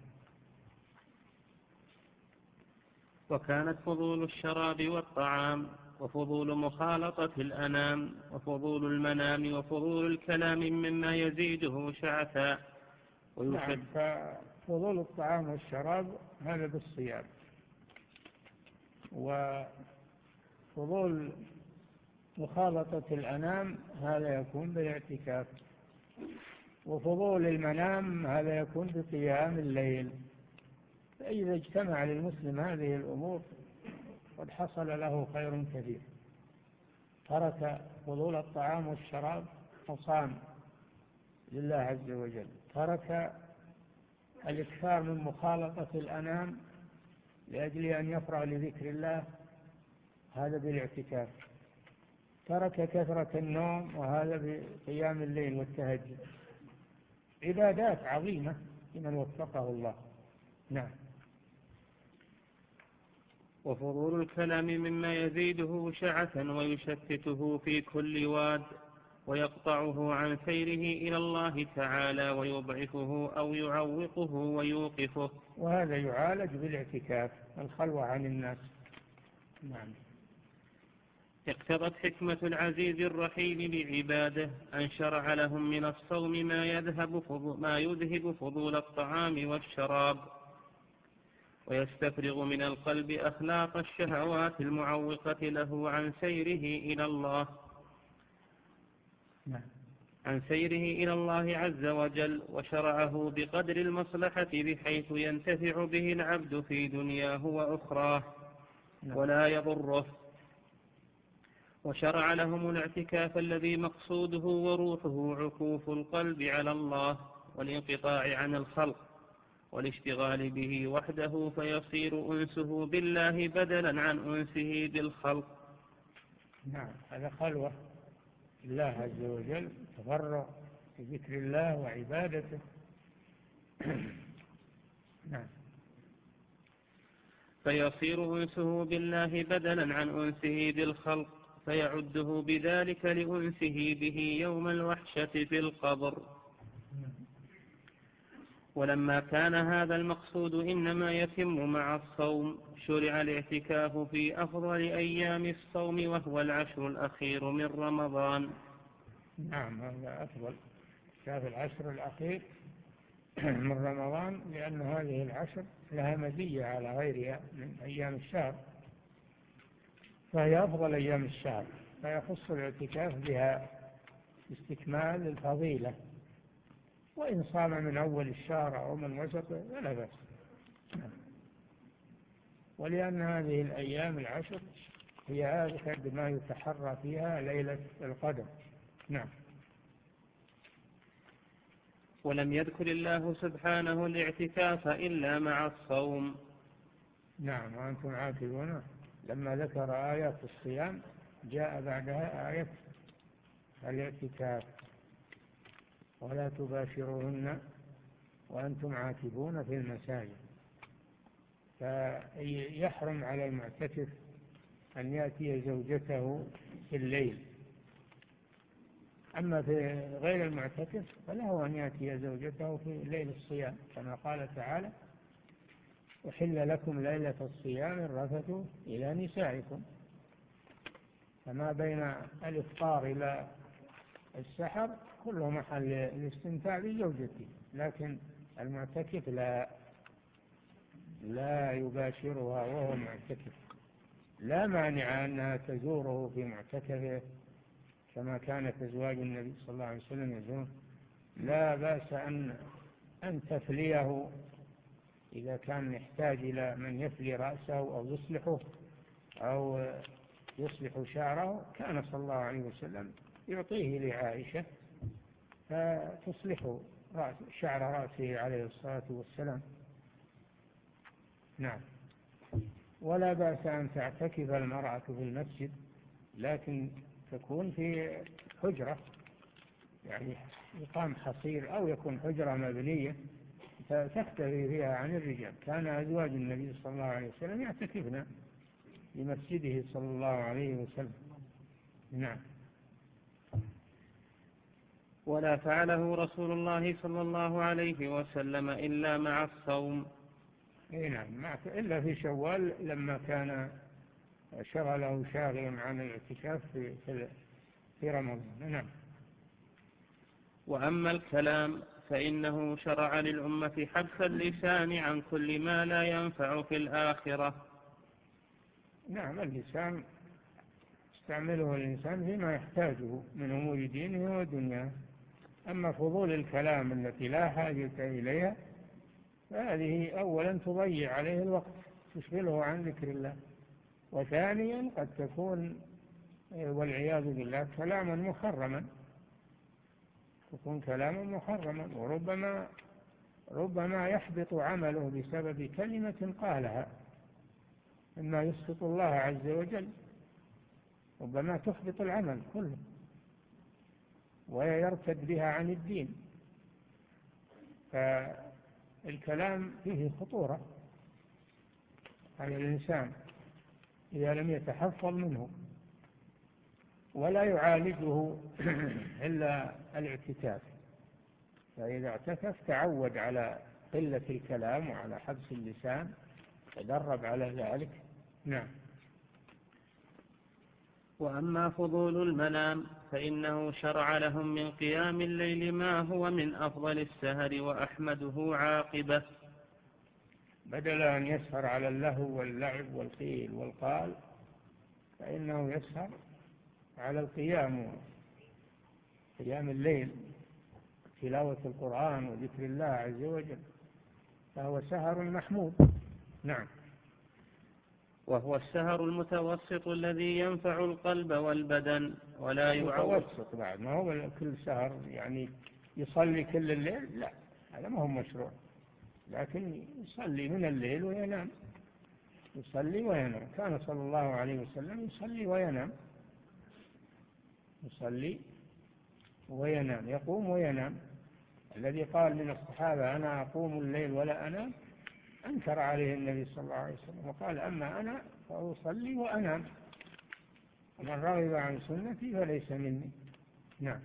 وكانت فضول الشراب والطعام وفضول مخالطة الأنام وفضول المنام وفضول الكلام مما يزيده شعثا. نعم. ففضول الطعام والشراب هذا بالصيام، وفضول مخالطة الأنام هذا يكون بالاعتكاف، وفضول المنام هذا يكون بقيام الليل. فإذا اجتمع للمسلم هذه الأمور قد حصل له خير كثير، ترك فضول الطعام والشراب وصام لله عز وجل، ترك الإكثار من مخالطة الأنام لأجل أن يفرغ لذكر الله، هذا بالاعتكاف، ترك كثرة النوم وهذا بقيام الليل والتهجد، عبادات عظيمة لمن وفقه الله. نعم. وفضول الكلام مما يزيده شعثا ويشتته في كل واد ويقطعه عن سيره إلى الله تعالى ويضعفه أو يعوقه ويوقفه، وهذا يعالج بالاعتكاف، الخلوة عن الناس. نعم. اقتضت حكمة العزيز الرحيم بعباده أن شرع لهم من الصوم ما يذهب فضول, ما يذهب فضول الطعام والشراب، ويستفرغ من القلب أخلاق الشهوات المعوقة له عن سيره إلى الله نعم. عن سيره إلى الله عز وجل، وشرعه بقدر المصلحة بحيث ينتفع به العبد في دنياه وأخراه ولا يضره. وشرع لهم الاعتكاف الذي مقصوده وروحه عكوف القلب على الله والانقطاع عن الخلق والاشتغال به وحده، فيصير أنسه بالله بدلا عن أنسه بالخلق. نعم. هذا خلوة الله عز وجل، تفرغ في ذكر الله وعبادته. نعم. فيصير أنسه بالله بدلا عن أنسه بالخلق، فيعده بذلك لأنسه به يوم الوحشة في القبر. ولما كان هذا المقصود إنما يتم مع الصوم، شرع الاعتكاف في أفضل أيام الصوم وهو العشر الأخير من رمضان. نعم، هذا أفضل، شاف العشر الأخير من رمضان، لأن هذه العشر لها مزية على غيرها من أيام الشهر، فهي أفضل أيام الشهر، فيخص الاعتكاف بها استكمال الفضيلة، وإن صام من أول الشهر أو من وسطه فلا بأس. ولأن هذه الأيام العشر هي أكثر ما يتحرى فيها ليلة القدر. نعم. ولم يذكر الله سبحانه الاعتكاف إلا مع الصوم. نعم. وأنتم عاكفون، لما ذكر آيات الصيام جاء بعدها آية الاعتكاف، ولا تباشروهن وأنتم عاكفون في المساجد. فيحرم على المعتكف أن يأتي زوجته في الليل، أما في غير المعتكف فله أن يأتي زوجته في ليل الصيام، كما قال تعالى أحل لكم ليلة الصيام الرفث إلى نسائكم. فما بين الإفطار إلى السحر كله محل الاستمتاع بزوجته، لكن المعتكف لا لا يباشرها وهو معتكف. لا مانع أنها تزوره في معتكفه كما كانت أزواج النبي صلى الله عليه وسلم يزورون. لا بأس أن أن تفليه إذا كان يحتاج إلى من يفلي رأسه أو يصلحه أو يصلح شعره، كان صلى الله عليه وسلم يعطيه لعائشة فتصلح رأس شعر رأسه عليه الصلاة والسلام. نعم. ولا بأس أن تعتكف المرأة في المسجد، لكن تكون في حجرة، يعني يقام حصير أو يكون حجرة مبنية تختفي فيها عن الرجال. كان أزواج النبي صلى الله عليه وسلم يعتكفن في مسجده صلى الله عليه وسلم. نعم. ولا فعله رسول الله صلى الله عليه وسلم إلا مع الصوم. اي نعم، إلا في شوال لما كان شغله شاغل عن الاعتكاف في في رمضان. نعم. وأما الكلام فإنه شرع للأمة حبس اللسان عن كل ما لا ينفع في الآخرة. نعم، اللسان يستعمله الإنسان فيما يحتاجه من أمور دينه ودنياه. أما فضول الكلام التي لا حاجة إليها فهذه أولا تضيع عليه الوقت، تشغله عن ذكر الله، وثانيا قد تكون والعياذ بالله كلاما محرما، تكون كلاما محرما، وربما ربما يحبط عمله بسبب كلمة قالها، مما يسخط الله عز وجل. ربما تحبط العمل كله ويرتد بها عن الدين. فالكلام فيه خطورة على الإنسان إذا لم يتحفظ منه، ولا يعالجه إلا الاعتكاف. فإذا اعتكف تعود على قلة الكلام وعلى حبس اللسان، تدرب على ذلك. نعم. وأما فضول المنام فإنه شرع لهم من قيام الليل ما هو من أفضل السهر وأحمده عاقبة. بدل أن يسهر على اللهو واللعب والقيل والقال، فإنه يسهر على القيام، قيام الليل، تلاوة القرآن وذكر الله عز وجل، فهو سهر محمود. نعم. وهو السهر المتوسط الذي ينفع القلب والبدن ولا يعوض. متوسط بعد، ما هو كل سهر يعني يصلي كل الليل، لا، هذا ما هو مشروع، لكن يصلي من الليل وينام، يصلي وينام. كان صلى الله عليه وسلم يصلي وينام، يصلي وينام، يقوم وينام. الذي قال من الصحابة أنا أقوم الليل ولا أنام أنكر عليه النبي صلى الله عليه وسلم وقال أما أنا فأصلي وأنام، ومن رغب عن سنتي فليس مني. نعم.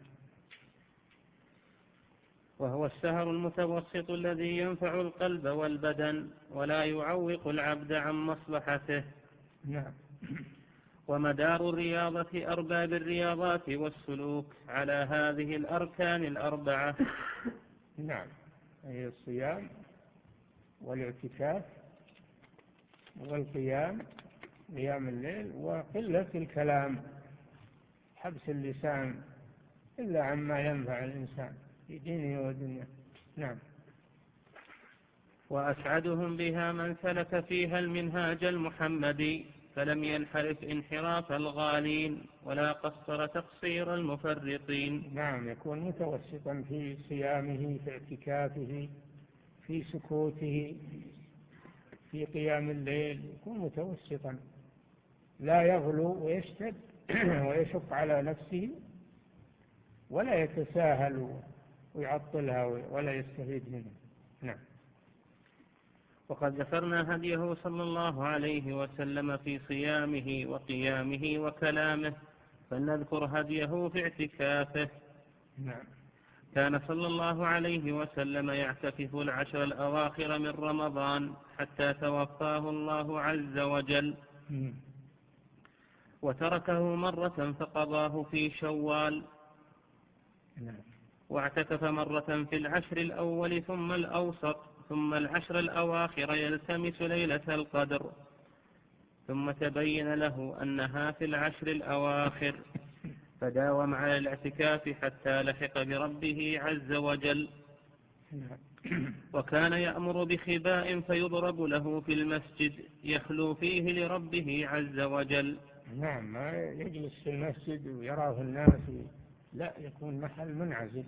وهو السهر المتوسط الذي ينفع القلب والبدن ولا يعوق العبد عن مصلحته. نعم. ومدار الرياضة أرباب الرياضات والسلوك على هذه الأركان الأربعة. نعم، هي الصيام والاعتكاف والقيام، قيام الليل، وقلة الكلام، حبس اللسان إلا عما ينفع الإنسان في دينه ودنياه. نعم. وأسعدهم بها من سلك فيها المنهاج المحمدي فلم ينحرف انحراف الغالين ولا قصر تقصير المفرطين. نعم، يكون متوسطا في صيامه، في اعتكافه، في سكوته، في قيام الليل، يكون متوسطا، لا يغلو ويشتد ويشق على نفسه، ولا يتساهل ويعطلها ولا يستفيد منها. نعم. وقد ذكرنا هديه صلى الله عليه وسلم في صيامه وقيامه وكلامه، فلنذكر هديه في اعتكافه. نعم. كان صلى الله عليه وسلم يعتكف العشر الأواخر من رمضان حتى توفاه الله عز وجل، وتركه مرة فقضاه في شوال، واعتكف مرة في العشر الأول ثم الأوسط ثم العشر الأواخر يلتمس ليلة القدر، ثم تبين له أنها في العشر الأواخر فداوم على الاعتكاف حتى لحق بربه عز وجل. وكان يأمر بخباء فيضرب له في المسجد يخلو فيه لربه عز وجل. نعم، ما يجلس في المسجد ويراه الناس، لا، يكون محل منعزل،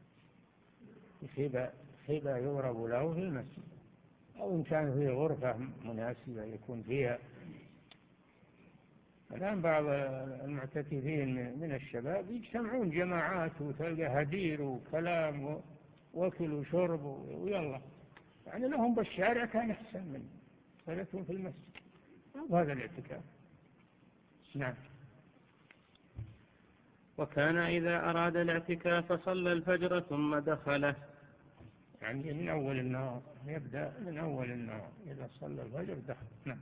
خباء خباء يضرب له في المسجد، أو إن كان فيه غرفة مناسبة يكون فيها. الآن بعض المعتكفين من الشباب يجتمعون جماعات وتلقى هدير وكلام وأكل وشرب ويلا، يعني لهم بالشارع كان أحسن من صلاتهم في المسجد، وهذا الاعتكاف. نعم. وكان إذا أراد الاعتكاف صلى الفجر ثم دخله، يعني من أول النهار، يبدأ من أول النهار، إذا صلى الفجر دخل. نعم.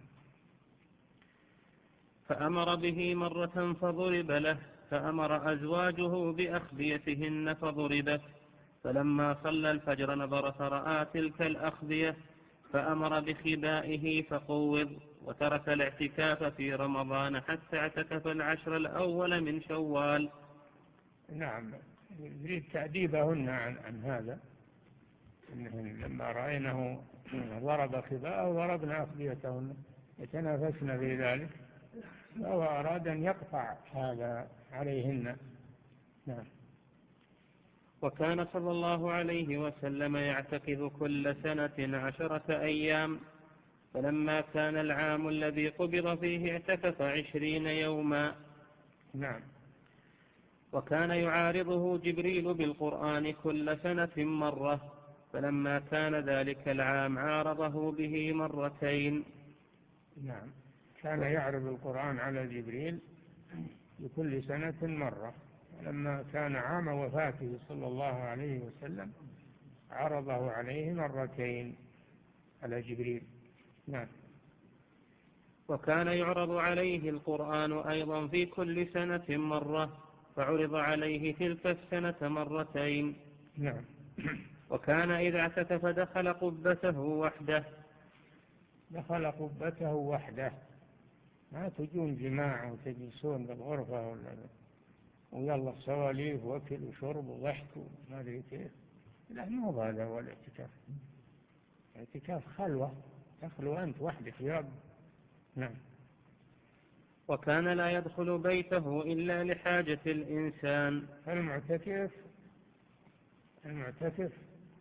فأمر به مرة فضرب له، فأمر أزواجه بأخبيتهن فضربت، فلما صلى الفجر نظر فرأى تلك الأخبية فأمر بخبائه فقوض، وترك الاعتكاف في رمضان حتى اعتكف العشر الأول من شوال. نعم، يريد تأديبهن عن, عن هذا، إنهن لما رأينه ضرب خباءه ضربنا أخبيتهن، يتنافسن في ذلك، فهو أراد أن يقطع هذا عليهن. نعم. وكان صلى الله عليه وسلم يعتكف كل سنة عشرة أيام، فلما كان العام الذي قبض فيه اعتكف عشرين يوما. نعم. وكان يعارضه جبريل بالقرآن كل سنة مرة، فلما كان ذلك العام عارضه به مرتين. نعم، كان يعرض القرآن على جبريل لكل سنة مرة، لما كان عام وفاته صلى الله عليه وسلم عرضه عليه مرتين على جبريل. نعم. وكان يعرض عليه القرآن أيضا في كل سنة مرة، فعرض عليه تلك السنة مرتين. نعم. وكان إذا اعتكف دخل قبته وحده. دخل قبته وحده، ما تجون جماعة وتجلسون بالغرفة ولا ويلا سواليف وأكل وشرب وضحك وما أدري كيف. لا، مو هذا هو الاعتكاف. الاعتكاف خلوة، تخلو أنت وحدك يا رب. نعم. وكان لا يدخل بيته إلا لحاجة الإنسان. المعتكف المعتكف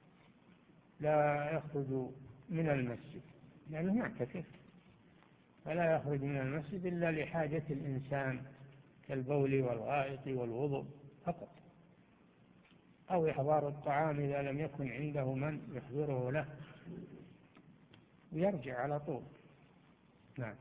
لا يخرج من المسجد لأنه معتكف، فلا يخرج من المسجد إلا لحاجة الإنسان كالبول والغائط والوضوء فقط، أو إحضار الطعام إذا لم يكن عنده من يحضره له، ويرجع على طول. نعم.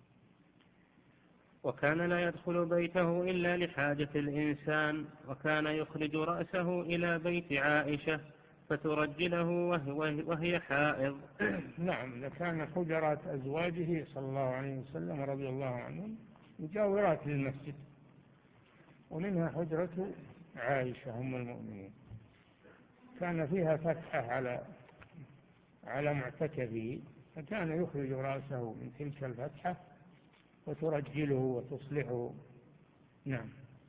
وكان لا يدخل بيته إلا لحاجة الإنسان، وكان يخرج رأسه إلى بيت عائشة فترجله وهي حائض. نعم، إذا كان حجرات أزواجه صلى الله عليه وسلم رضي الله عنهم مجاورات للمسجد، ومنها حجرة عائشة أم المؤمنين، كان فيها فتحة على على معتكفه، فكان يخرج رأسه من تلك الفتحة وترجله وتصلحه. نعم.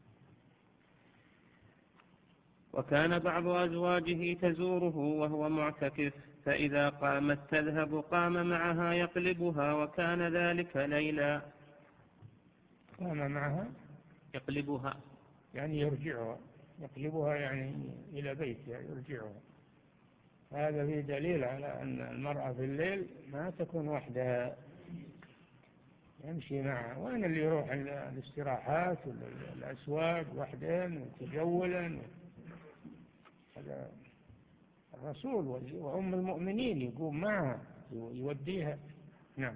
وكان بعض أزواجه تزوره وهو معتكف، فإذا قامت تذهب قام معها يقلبها، وكان ذلك ليلا. قام معها يقلبها يعني يرجعها، يقلبها يعني إلى بيتها يرجعها. هذا فيه دليل على أن المرأة في الليل ما تكون وحدها، يمشي معها. وين اللي يروح الاستراحات والأسواق وحدين وتجولا؟ هذا الرسول وأم المؤمنين يقوم معها يوديها. نعم.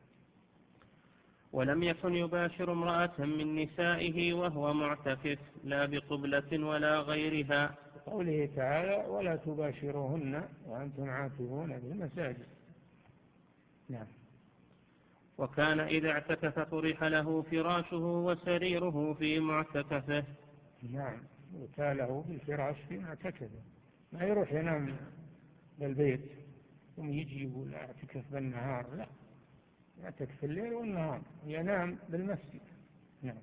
ولم يكن يباشر امرأة من نسائه وهو معتكف، لا بقبلة ولا غيرها. قوله تعالى ولا تباشروهن وأنتم عاكفون في المساجد. نعم. وكان إذا اعتكف طرح له فراشه وسريره في معتكفه. نعم، وتاله بالفراش في معتكفه، ما يروح ينام بالبيت ثم يجي يقول اعتكف بالنهار، لا، يعتكف الليل والنهار ينام بالمسجد. نعم.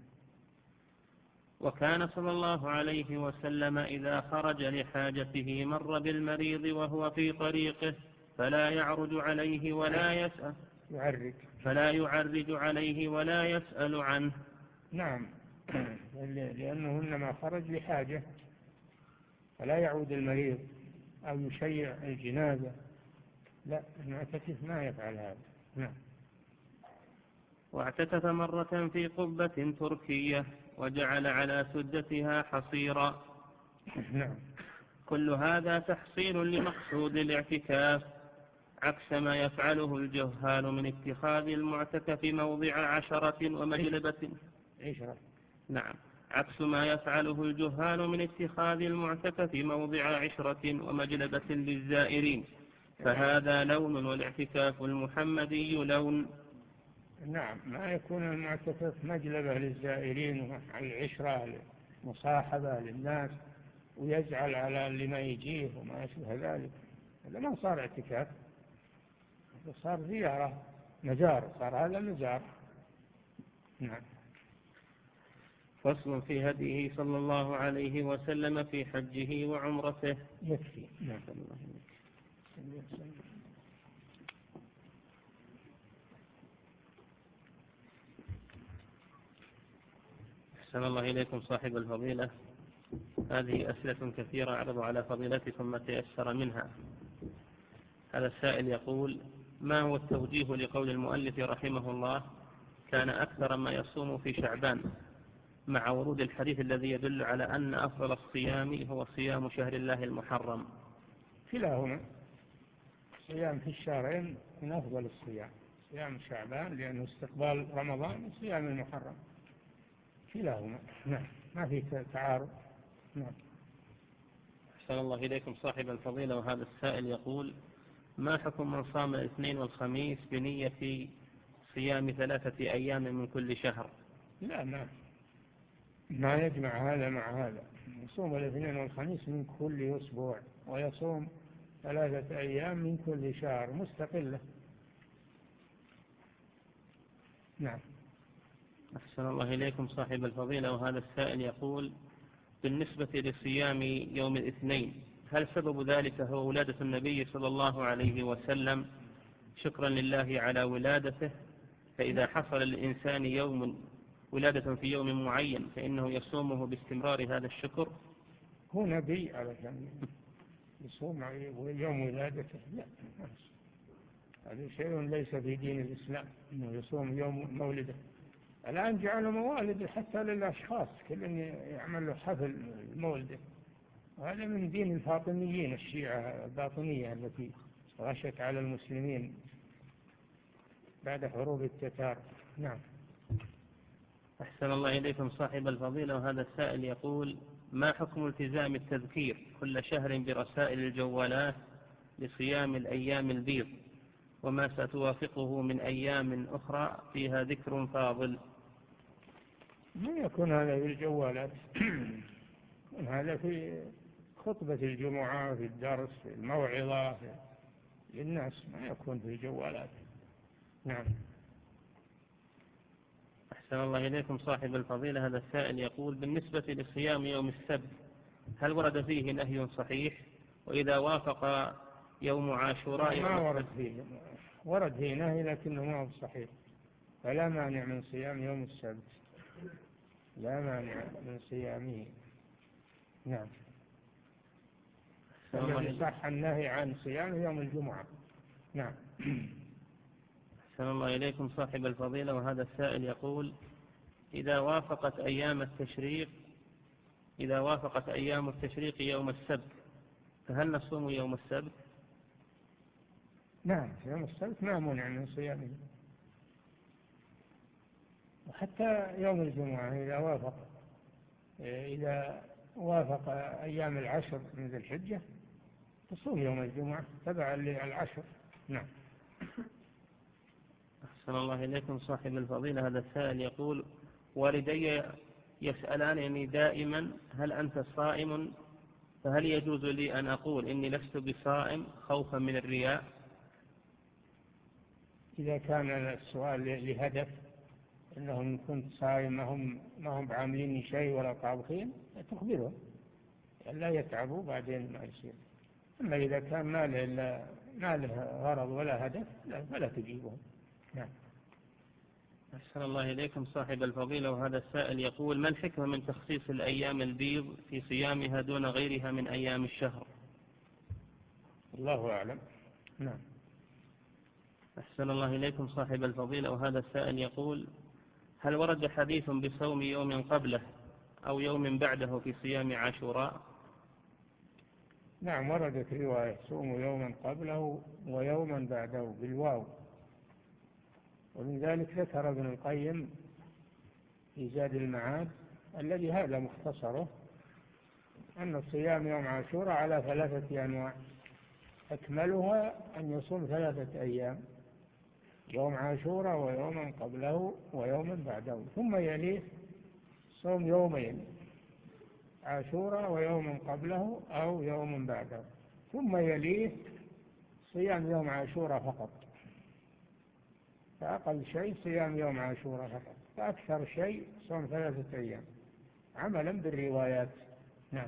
وكان صلى الله عليه وسلم إذا خرج لحاجته مر بالمريض وهو في طريقه فلا يعرج عليه ولا يسأل يعرج فلا يعرج عليه ولا يسأل عنه. نعم، لأنه إنما خرج لحاجة، فلا يعود المريض أو يشيع الجنازة، لا، المعتكف ما يفعل هذا. نعم. واعتكف مرة في قبة تركية وجعل على سدتها حصيرا. نعم. كل هذا تحصيل لمقصود الاعتكاف، عكس ما يفعله الجهال من اتخاذ المعتكف موضع عشرة ومجلبة. عشرة. نعم، عكس ما يفعله الجهال من اتخاذ المعتكف موضع عشرة ومجلبة للزائرين، فهذا لون والاعتكاف المحمدي لون. نعم، ما يكون المعتكف مجلبة للزائرين والعشرة مصاحبة للناس ويزعل على اللي ما يجيه وما أشبه ذلك، هذا ما صار اعتكاف، صار زيارة، مزار، صار هذا مزار. نعم. فصل في هديه صلى الله عليه وسلم في حجه وعمرته. يكفي. نعم. أحسن الله إليكم صاحب الفضيلة، هذه أسئلة كثيرة أعرض على فضيلتكم ما تيسر منها. هذا السائل يقول: ما هو التوجيه لقول المؤلف رحمه الله كان أكثر ما يصوم في شعبان، مع ورود الحديث الذي يدل على أن أفضل الصيام هو صيام شهر الله المحرم؟ كلاهما، صيام في الشهرين من أفضل الصيام، صيام شعبان لأنه استقبال رمضان وصيام المحرم، كلاهما. نعم، ما في تعارض. نعم. أحسن الله إليكم صاحب الفضيلة، وهذا السائل يقول: ما حكم من صام الاثنين والخميس بنية صيام ثلاثة أيام من كل شهر؟ لا، ما ما يجمع هذا مع هذا، يصوم الاثنين والخميس من كل أسبوع ويصوم ثلاثة أيام من كل شهر مستقلة. نعم. أحسن الله إليكم صاحب الفضيلة، وهذا السائل يقول: بالنسبة لصيام يوم الاثنين، هل سبب ذلك هو ولادة النبي صلى الله عليه وسلم شكرا لله على ولادته، فإذا حصل للإنسان يوم ولادة في يوم معين فإنه يصومه باستمرار هذا الشكر؟ هو نبي علشان يصوم يوم ولادته؟ لا، هذا شيء ليس في دين الإسلام إنه يصوم يوم مولده. الآن جعلوا موالد حتى للأشخاص، كل يعمل له حفل مولده، وهذا من دين الفاطميين الشيعة الباطنية التي غشت على المسلمين بعد حروب التتار. نعم. أحسن الله إليكم صاحب الفضيلة، وهذا السائل يقول: ما حكم التزام التذكير كل شهر برسائل الجوالات لصيام الأيام البيض، وما ستوافقه من أيام أخرى فيها ذكر فاضل؟ ما يكون هذا في الجوالات هذا في خطبة الجمعة، في الدرس، في الموعظة للناس، ما يكون في الجوالات. نعم. أحسن الله إليكم صاحب الفضيلة، هذا السائل يقول: بالنسبة لصيام يوم السبت، هل ورد فيه نهي صحيح؟ وإذا وافق يوم عاشوراء ما ورد فيه، ورد فيه نهي لكنه ما هو صحيح، فلا مانع من صيام يوم السبت، لا مانع من صيامه. نعم. الذي صح النهي عن صيام يوم الجمعة. نعم. أحسن الله إليكم صاحب الفضيلة، وهذا السائل يقول: إذا وافقت أيام التشريق إذا وافقت أيام التشريق يوم السبت، فهل نصوم يوم السبت؟ نعم، يوم السبت ما منع من صيامه، وحتى يوم الجمعة إذا وافق، إذا وافق أيام العشر من ذي الحجة تصوم يوم الجمعة تبعا للعشر. نعم. أحسن الله إليكم صاحب الفضيلة. هذا السائل يقول: والدي يسألانني دائما هل أنت صائم؟ فهل يجوز لي أن أقول إني لست بصائم خوفا من الرياء؟ إذا كان السؤال لهدف أنهم كنت صائم ما هم ما هم بعاملين شيء ولا طابخين تخبرهم لا يتعبوا بعدين ما يصير. أما إذا كان ما له ما له غرض ولا هدف فلا تجيبهم. نعم. أحسن الله إليكم صاحب الفضيلة. وهذا السائل يقول: ما الحكمة من تخصيص الأيام البيض في صيامها دون غيرها من أيام الشهر؟ الله أعلم. نعم. أحسن الله إليكم صاحب الفضيلة. وهذا السائل يقول: هل ورد حديث بصوم يوم قبله أو يوم بعده في صيام عاشوراء؟ نعم وردت رواية صوم يوما قبله ويوما بعده بالواو. ومن ذلك ذكر ابن القيم في زاد المعاد الذي هذا مختصره أن صيام يوم عاشوراء على ثلاثة أنواع أكملها أن يصوم ثلاثة أيام يوم عاشوراء ويوما قبله ويوما بعده ثم يليه صوم يومين عاشوراء ويوم قبله أو يوم بعده ثم يليه صيام يوم عاشوراء فقط. فأقل شيء صيام يوم عاشوراء فقط فأكثر شيء صوم ثلاثة أيام عملا بالروايات. نعم.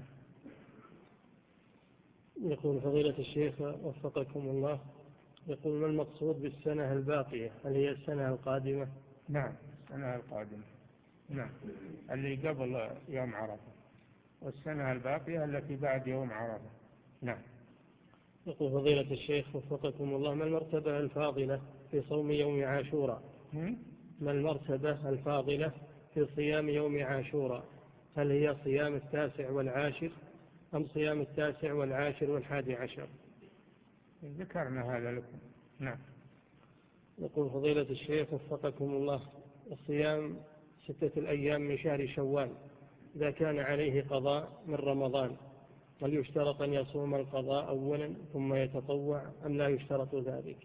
يقول فضيلة الشيخ وفقكم الله، يقول: ما المقصود بالسنة الباقية؟ هل هي السنة القادمة؟ نعم السنة القادمة. نعم اللي قبل يوم عرفة والسنة الباقية التي بعد يوم عرفة. نعم. يقول فضيلة الشيخ وفقكم الله: ما المرتبة الفاضلة في صوم يوم عاشوراء؟ ما المرتبة الفاضلة في صيام يوم عاشوراء؟ هل هي صيام التاسع والعاشر أم صيام التاسع والعاشر والحادي عشر؟ ذكرنا هذا لكم. نعم. يقول فضيلة الشيخ وفقكم الله: الصيام ستة الأيام من شهر شوال إذا كان عليه قضاء من رمضان هل يشترط أن يصوم القضاء أولا ثم يتطوع أم لا يشترط ذلك؟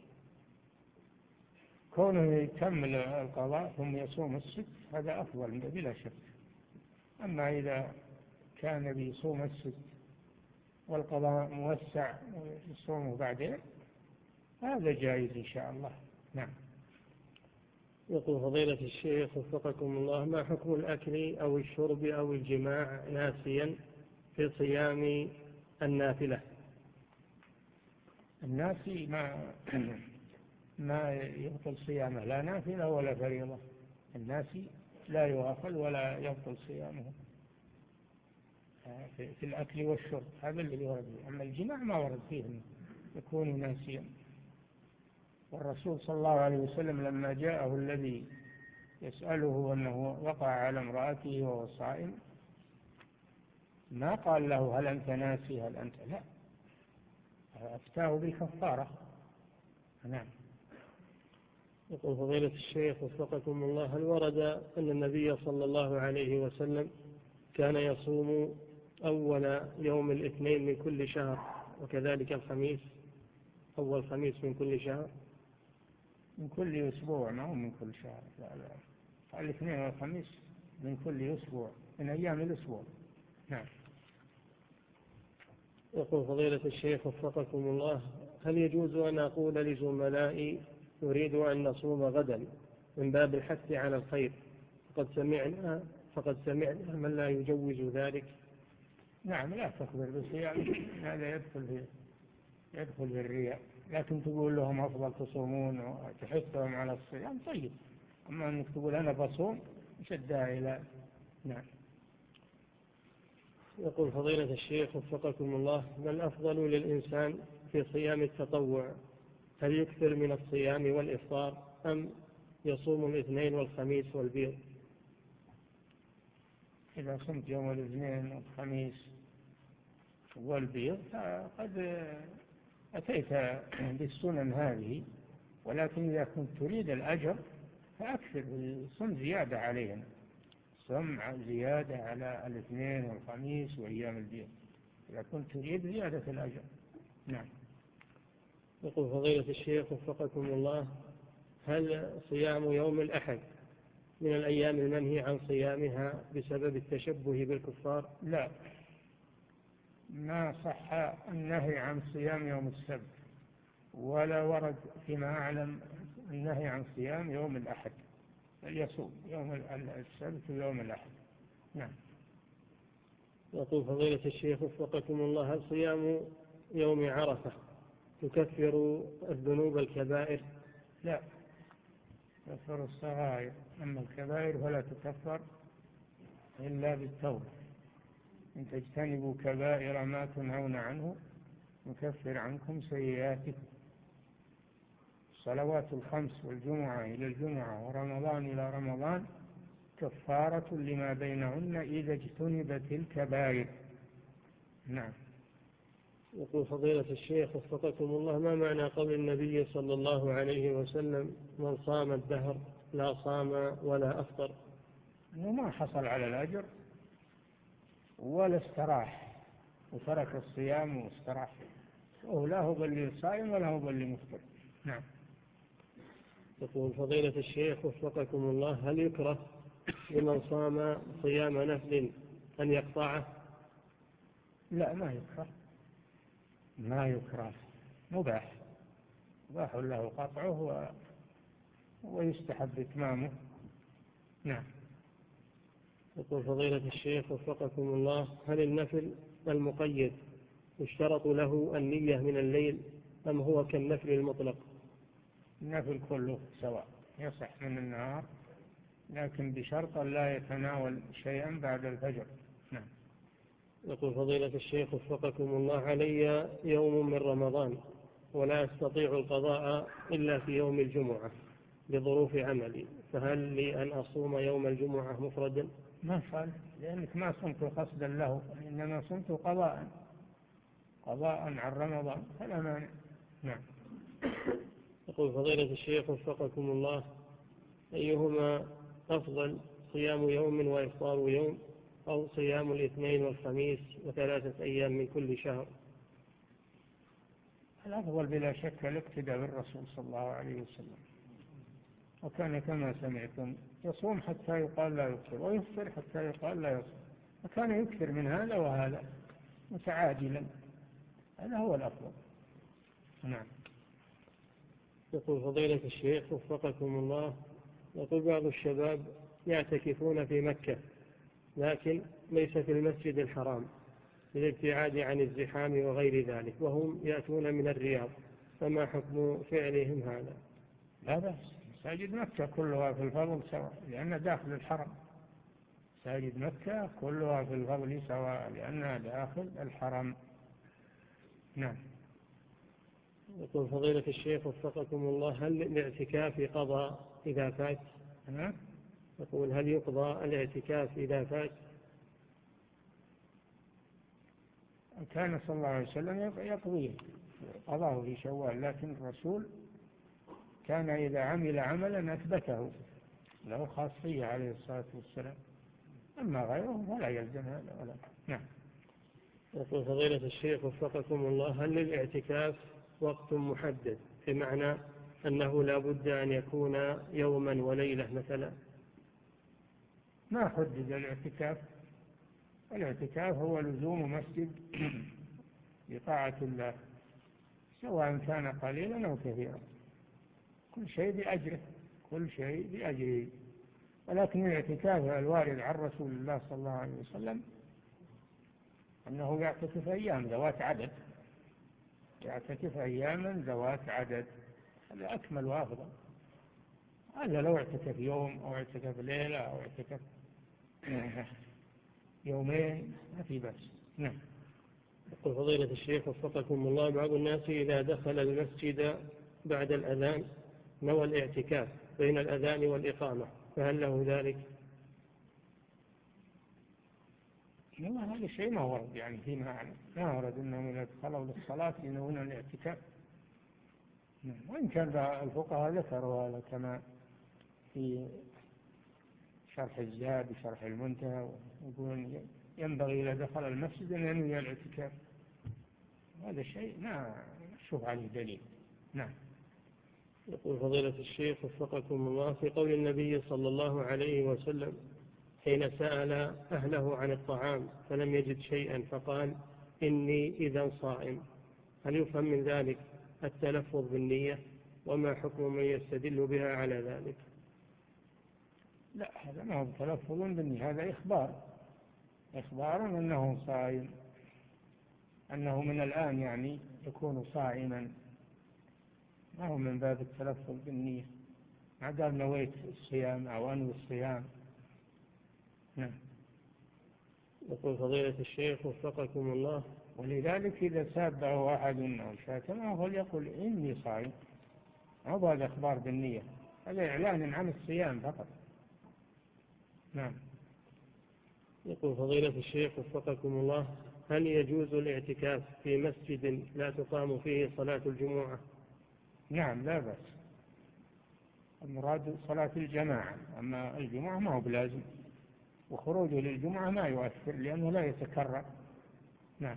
كونه يكمل القضاء ثم يصوم الست هذا أفضل بلا شك. أما إذا كان بيصوم الست والقضاء موسع يصومه بعدين هذا جائز إن شاء الله. نعم. يقول فضيلة الشيخ وفقكم الله: ما حكم الأكل أو الشرب أو الجماع ناسيا في صيام النافلة؟ الناسي ما ما يبطل صيامه لا نافلة ولا فريضة. الناسي لا يغفل ولا يبطل صيامه في الأكل والشرب هذا اللي ورد فيه. أما الجماع ما ورد فيه يكون ناسيا. والرسول صلى الله عليه وسلم لما جاءه الذي يسأله أنه وقع على امرأته وهو صائم ما قال له هل أنت ناسي هل أنت لا أفتاه بالكفارة. نعم. يقول فضيلة الشيخ وفقكم الله: هل ورد أن النبي صلى الله عليه وسلم كان يصوم أول يوم الاثنين من كل شهر وكذلك الخميس أول خميس من كل شهر؟ من كل أسبوع ما هو من كل شهر. لا لا الاثنين والخميس من كل أسبوع من أيام الأسبوع. نعم. يقول فضيلة الشيخ وفقكم الله: هل يجوز أن أقول لزملائي نريد أن نصوم غدا من باب الحث على الخير فقد سمعنا فقد سمعنا من لا يجوز ذلك؟ نعم لا تخبر بالصيام هذا يدخل في يدخل في الرياء. لكن تقول لهم أفضل تصومون وتحثهم على الصيام طيب. أما أنك تقول أنا بصوم شدها إلى. نعم. يقول فضيلة الشيخ وفقكم الله: ما الأفضل للإنسان في صيام التطوع؟ هل يكثر من الصيام والإفطار أم يصوم الاثنين والخميس والبيض؟ إذا صمت يوم الاثنين والخميس والبيض فقد أتيت بالسنن هذه. ولكن إذا كنت تريد الأجر فأكثر الصوم زيادة عليهم السمع زيادة على الاثنين والخميس وأيام البيض إذا كنت تريد زيادة الأجر. نعم. يقول فضيلة الشيخ وفقكم الله، هل صيام يوم الأحد من الأيام المنهي عن صيامها بسبب التشبه بالكفار؟ لا، ما صح النهي عن صيام يوم السبت، ولا ورد فيما أعلم النهي عن صيام يوم الأحد، بل يصوم يوم السبت ويوم الأحد. نعم. يقول فضيلة الشيخ وفقكم الله، هل صيام يوم عرفة تكفر الذنوب الكبائر؟ لا، تكفر الصغائر، أما الكبائر فلا تكفر إلا بالتوبة. إن تجتنبوا كبائر ما تنهون عنه نكفر عنكم سيئاتكم. الصلوات الخمس والجمعة إلى الجمعة ورمضان إلى رمضان كفارة لما بينهن إذا اجتنبت الكبائر. نعم. يقول فضيلة الشيخ وفقكم الله، ما معنى قول النبي صلى الله عليه وسلم من صام الدهر لا صام ولا أفطر؟ أنه ما حصل على الأجر ولا استراح وترك الصيام واستراح، وهو لا هو باللي صائم ولا هو باللي مفطر. نعم. يقول فضيلة الشيخ وفقكم الله، هل يكره لمن صام صيام نفل أن يقطعه؟ لا، ما يكره، ما يكره، مباح، مباح له قطعه و... ويستحب إتمامه. نعم. يقول فضيلة الشيخ وفقكم الله، هل النفل المقيد يشترط له النية من الليل أم هو كالنفل المطلق؟ النفل كله سواء يصح من النهار، لكن بشرط لا يتناول شيئا بعد الفجر. نعم. يقول فضيلة الشيخ وفقكم الله، علي يوم من رمضان ولا أستطيع القضاء إلا في يوم الجمعة لظروف عملي، فهل لي أن أصوم يوم الجمعة مفردا؟ ما فعل، لأنك ما صمت قصدا له، إنما صمت قضاء قضاء عن رمضان فلا مانع. نعم. يقول فضيلة الشيخ وفقكم الله، أيهما أفضل، صيام يوم وإفطار يوم أو صيام الاثنين والخميس وثلاثة أيام من كل شهر؟ الأفضل بلا شك الاقتداء بالرسول صلى الله عليه وسلم، وكان كما سمعتم يصوم حتى يقال لا يفطر ويفطر حتى يقال لا يصوم، وكان يكثر من هذا وهذا متعادلا، هذا هو الأفضل. نعم. يقول فضيلة الشيخ وفقكم الله، يقول بعض الشباب يعتكفون في مكة لكن ليس في المسجد الحرام للابتعاد عن الزحام وغير ذلك، وهم يأتون من الرياض، فما حكم فعلهم هذا؟ لا بأس، مساجد مكة كلها في الفضل سواء لأنها داخل الحرم، مساجد مكة كلها في الفضل سواء لأنها داخل الحرم. نعم. يقول فضيلة الشيخ وفقكم الله، هل الاعتكاف قضاء إذا فات؟ نعم. يقول هل يقضى الاعتكاف إذا فات؟ كان صلى الله عليه وسلم يقضيه قضاه في شوال، لكن الرسول كان إذا عمل عملا أثبته له خاصية عليه الصلاة والسلام، أما غيره فلا يلزم هذا ولا. نعم. يقول فضيلة الشيخ وفقكم الله، هل للاعتكاف وقت محدد بمعنى أنه لا بد أن يكون يوما وليلة مثلا؟ ما حدد الاعتكاف، الاعتكاف هو لزوم مسجد بطاعة الله سواء كان قليلا أو كثيرا، كل شيء بأجره، كل شيء بأجره. ولكن الاعتكاف الوارد عن رسول الله صلى الله عليه وسلم أنه يعتكف أيام ذوات عدد، يعتكف أياما ذوات عدد، هذا أكمل وأفضل. هذا لو اعتكف يوم أو اعتكف ليلة أو اعتكف يومين ما في بأس. نعم. يقول فضيلة الشيخ وفقكم الله، بعض الناس إذا دخل المسجد بعد الأذان نوى الاعتكاف بين الأذان والإقامة، فهل له ذلك؟ والله هذا الشيء ما ورد يعني فيما أعلم، ما ورد أنهم إذا دخلوا للصلاة ينوون الاعتكاف. وإن كان الفقهاء ذكروا هذا كما في شرح الزاد وشرح المنتهى، ويقولون ينبغي إذا دخل المسجد أن ينوي الاعتكاف. هذا شيء ما نشوف عليه دليل. نعم. يقول فضيلة الشيخ وفقكم الله، في قول النبي صلى الله عليه وسلم حين سأل أهله عن الطعام فلم يجد شيئا فقال إني إذا صائم، هل يفهم من ذلك التلفظ بالنية؟ وما حكم من يستدل بها على ذلك؟ لا، هذا ما هو تلفظ بالنية، هذا إخبار إخبار أنه صائم، أنه من الآن يعني يكون صائما، ما هو من باب التلفظ بالنية، ما قال نويت الصيام أو أنوي الصيام. نعم. يقول فضيلة الشيخ وفقكم الله، ولذلك إذا سابه أحد أو شاتمه فليقل إني صائم، هو هذا إخبار بالنية، هذا إعلان عن الصيام فقط. نعم. يقول فضيلة الشيخ وفقكم الله، هل يجوز الاعتكاف في مسجد لا تقام فيه صلاة الجمعة؟ نعم، لا بأس، المراد صلاة الجماعة، أما الجمعة ما هو بلازم، وخروجه للجمعة ما يؤثر لأنه لا يتكرر. نعم.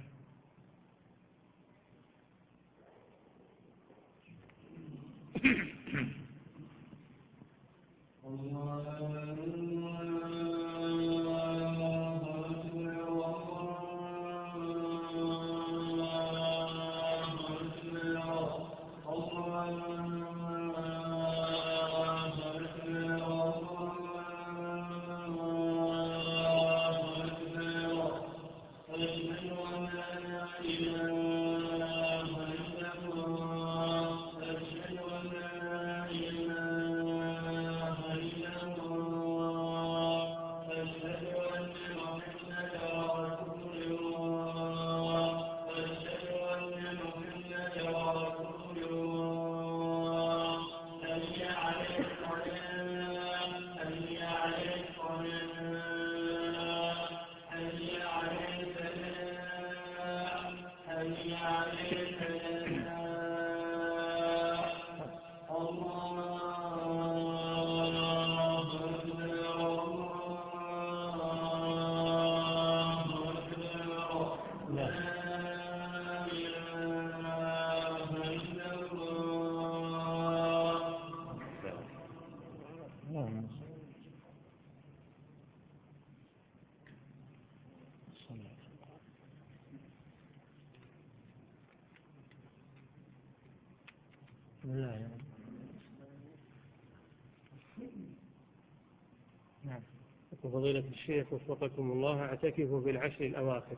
فضيلة الشيخ وفقكم الله، أعتكف في العشر الأواخر،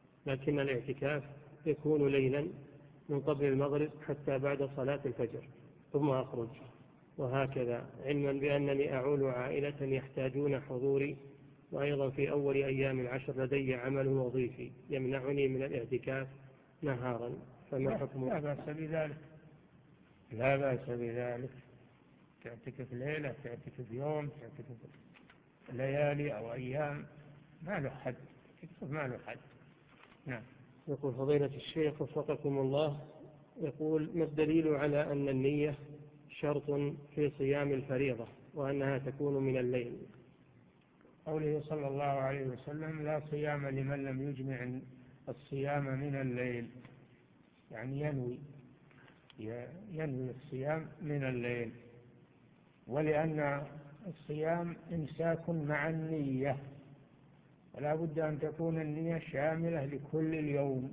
لكن الاعتكاف يكون ليلا من قبل المغرب حتى بعد صلاة الفجر ثم أخرج، وهكذا علما بأنني أعول عائلة يحتاجون حضوري، وأيضا في أول أيام العشر لدي عمل وظيفي يمنعني من الاعتكاف نهارا، فما حكمه؟ لا بأس بذلك، لا بأس بذلك، تعتكف ليلة، تعتكف يوم، تعتكف ليالي أو أيام، ما له حد، ما له حد. نعم. يقول فضيلة الشيخ وفقكم الله، يقول ما الدليل على أن النية شرط في صيام الفريضة وأنها تكون من الليل؟ قوله صلى الله عليه وسلم لا صيام لمن لم يجمع الصيام من الليل، يعني ينوي ينوي الصيام من الليل، ولأن الصيام إمساك مع النية، ولا بد أن تكون النية شاملة لكل اليوم،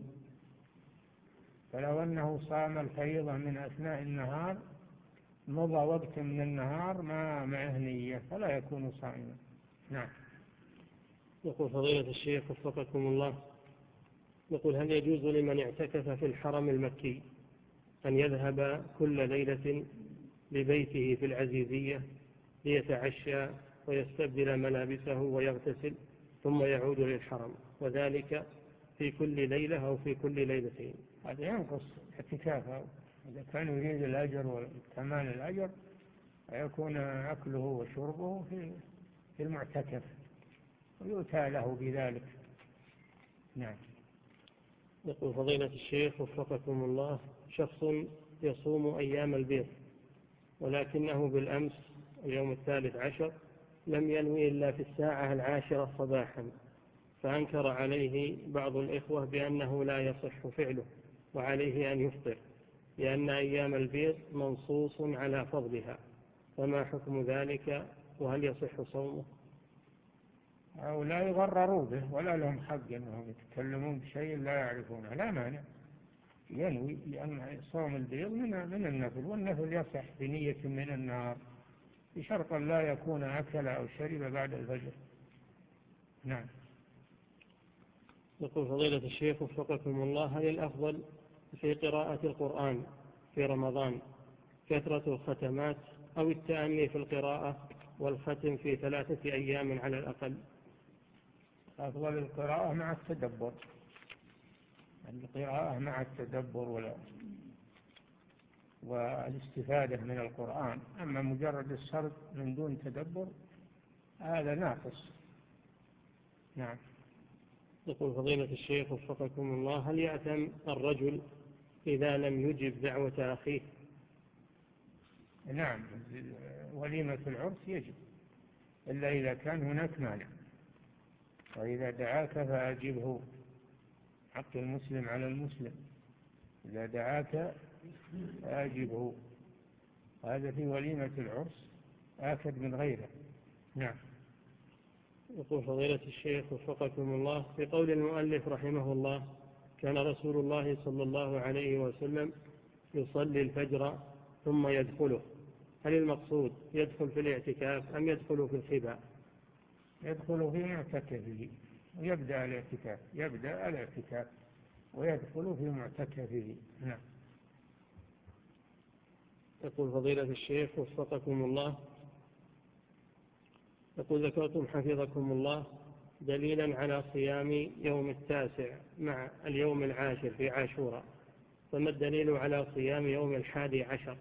فلو أنه صام الفريضة من أثناء النهار مضى وقت من النهار ما معه نية فلا يكون صائما. نعم. يقول فضيلة الشيخ وفقكم الله، يقول هل يجوز لمن اعتكف في الحرم المكي أن يذهب كل ليلة لبيته في العزيزية ليتعشى ويستبدل ملابسه ويغتسل ثم يعود للحرم، وذلك في كل ليلة أو في كل ليلتين؟ هذا ينقص اعتكافه، إذا كان يريد الأجر وكمال الأجر فيكون أكله وشربه في المعتكف ويؤتى له بذلك. نعم. يقول فضيلة الشيخ وفقكم الله، شخص يصوم أيام البيض ولكنه بالأمس اليوم الثالث عشر لم ينوي إلا في الساعة العاشرة صباحا، فأنكر عليه بعض الإخوة بأنه لا يصح فعله وعليه أن يفطر، لأن أيام البيض منصوص على فضلها، فما حكم ذلك وهل يصح صومه؟ أو لا يغرروا به ولا لهم حق أنهم يتكلمون بشيء لا يعرفونه، لا مانع ينوي، لأن صوم البيض من من النفل، والنفل يصح بنية من النهار بشرط لا يكون أكل أو شرب بعد الفجر. نعم. يقول فضيلة الشيخ وفقكم الله، هل الأفضل في قراءة القرآن في رمضان كثرة الختمات أو التأني في القراءة والختم في ثلاثة أيام على الأقل؟ أفضل القراءة مع التدبر، القراءة مع التدبر ولا والاستفادة من القرآن، أما مجرد السرد من دون تدبر هذا ناقص. نعم. يقول فضيلة الشيخ وفقكم الله، هل يأثم الرجل إذا لم يجب دعوة أخيه؟ نعم، وليمة العرس يجب، إلا إذا كان هناك مانع، وإذا دعاك فأجبه، حق المسلم على المسلم، إذا دعاك فأجبه، هذا في وليمة العرس آكد من غيره. نعم. يقول فضيلة الشيخ وفقكم الله، في قول المؤلف رحمه الله كان رسول الله صلى الله عليه وسلم يصلي الفجر ثم يدخله، هل المقصود يدخل في الاعتكاف أم يدخل في الخباء؟ يدخل في معتكفه ويبدأ الاعتكاف، يبدأ الاعتكاف ويدخل في معتكفه. نعم. يقول فضيلة الشيخ وفقكم الله، يقول ذكرتم حفظكم الله دليلا على صيام يوم التاسع مع اليوم العاشر في عاشوراء، فما الدليل على صيام يوم الحادي عشر؟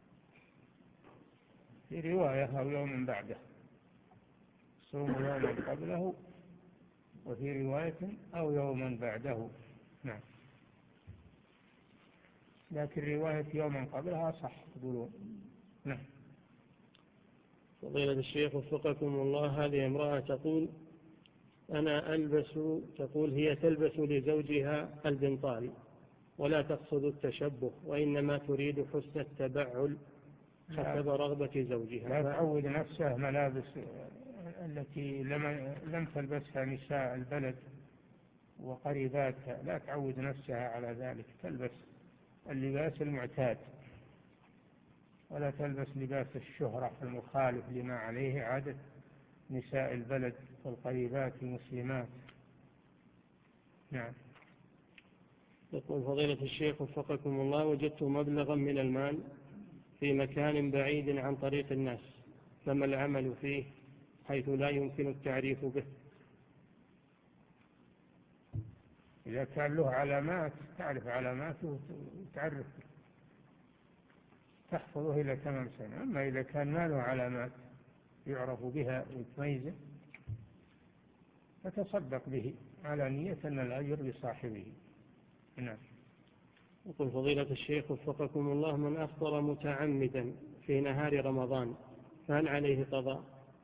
في رواية أو يوم بعده، صوم يوما قبله، وفي رواية أو يوما بعده. نعم. لكن رواية يوما قبلها صح تقولون. نعم. فضيلة الشيخ وفقكم الله، هذه امرأة تقول أنا ألبس، تقول هي تلبس لزوجها البنطال ولا تقصد التشبه، وإنما تريد حسن التبعل حسب رغبة زوجها. لا تعود نفسها ملابس التي لم تلبسها نساء البلد وقريباتها، لا تعود نفسها على ذلك، تلبس اللباس المعتاد ولا تلبس لباس الشهرة المخالف لما عليه عادة نساء البلد والقريبات المسلمات. نعم. يقول فضيلة الشيخ وفقكم الله، وجدت مبلغا من المال في مكان بعيد عن طريق الناس، فما العمل فيه حيث لا يمكن التعريف به؟ إذا كان له علامات تعرف علاماته وتعرف تحفظه إلى تمام سنة، أما إذا كان ما له علامات يعرف بها ويتميزه فتصدق به على نية أن الأجر لصاحبه. نعم. يقول فضيلة الشيخ وفقكم الله، من أفطر متعمدا في نهار رمضان فهل عليه قضاء؟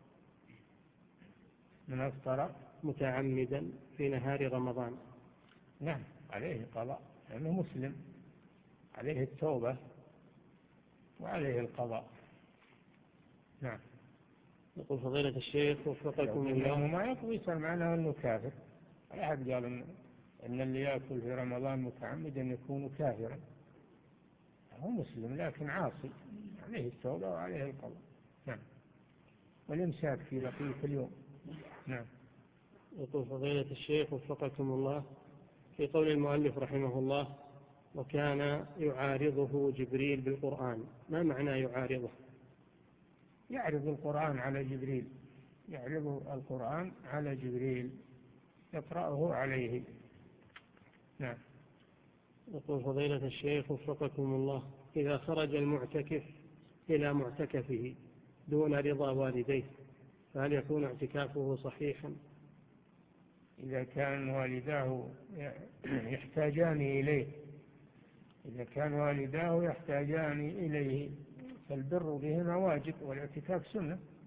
من أفطر متعمدا في نهار رمضان، نعم عليه قضاء، لأنه مسلم، عليه التوبة وعليه القضاء. نعم. يقول فضيلة الشيخ وفقكم الله، ما يقضي يصير معناه أنه كافر. أحد قال إن, إن اللي يأكل في رمضان متعمدا يكون كافرا، هو مسلم لكن عاصي، عليه التوبة وعليه القضاء. نعم. والإمساك في بقية اليوم. نعم. يقول فضيلة الشيخ وفقكم الله، في قول المؤلف رحمه الله وكان يعارضه جبريل بالقرآن، ما معنى يعارضه؟ يعرض القرآن على جبريل، يعرض القرآن على جبريل يقرأه عليه. نعم. يقول فضيلة الشيخ وفقكم الله، إذا خرج المعتكف إلى معتكفه دون رضا والديه فهل يكون اعتكافه صحيحا؟ إذا كان والداه يحتاجان إليه، إذا كان والداه يحتاجان إليه فالبر بهما واجب والاعتكاف سنة،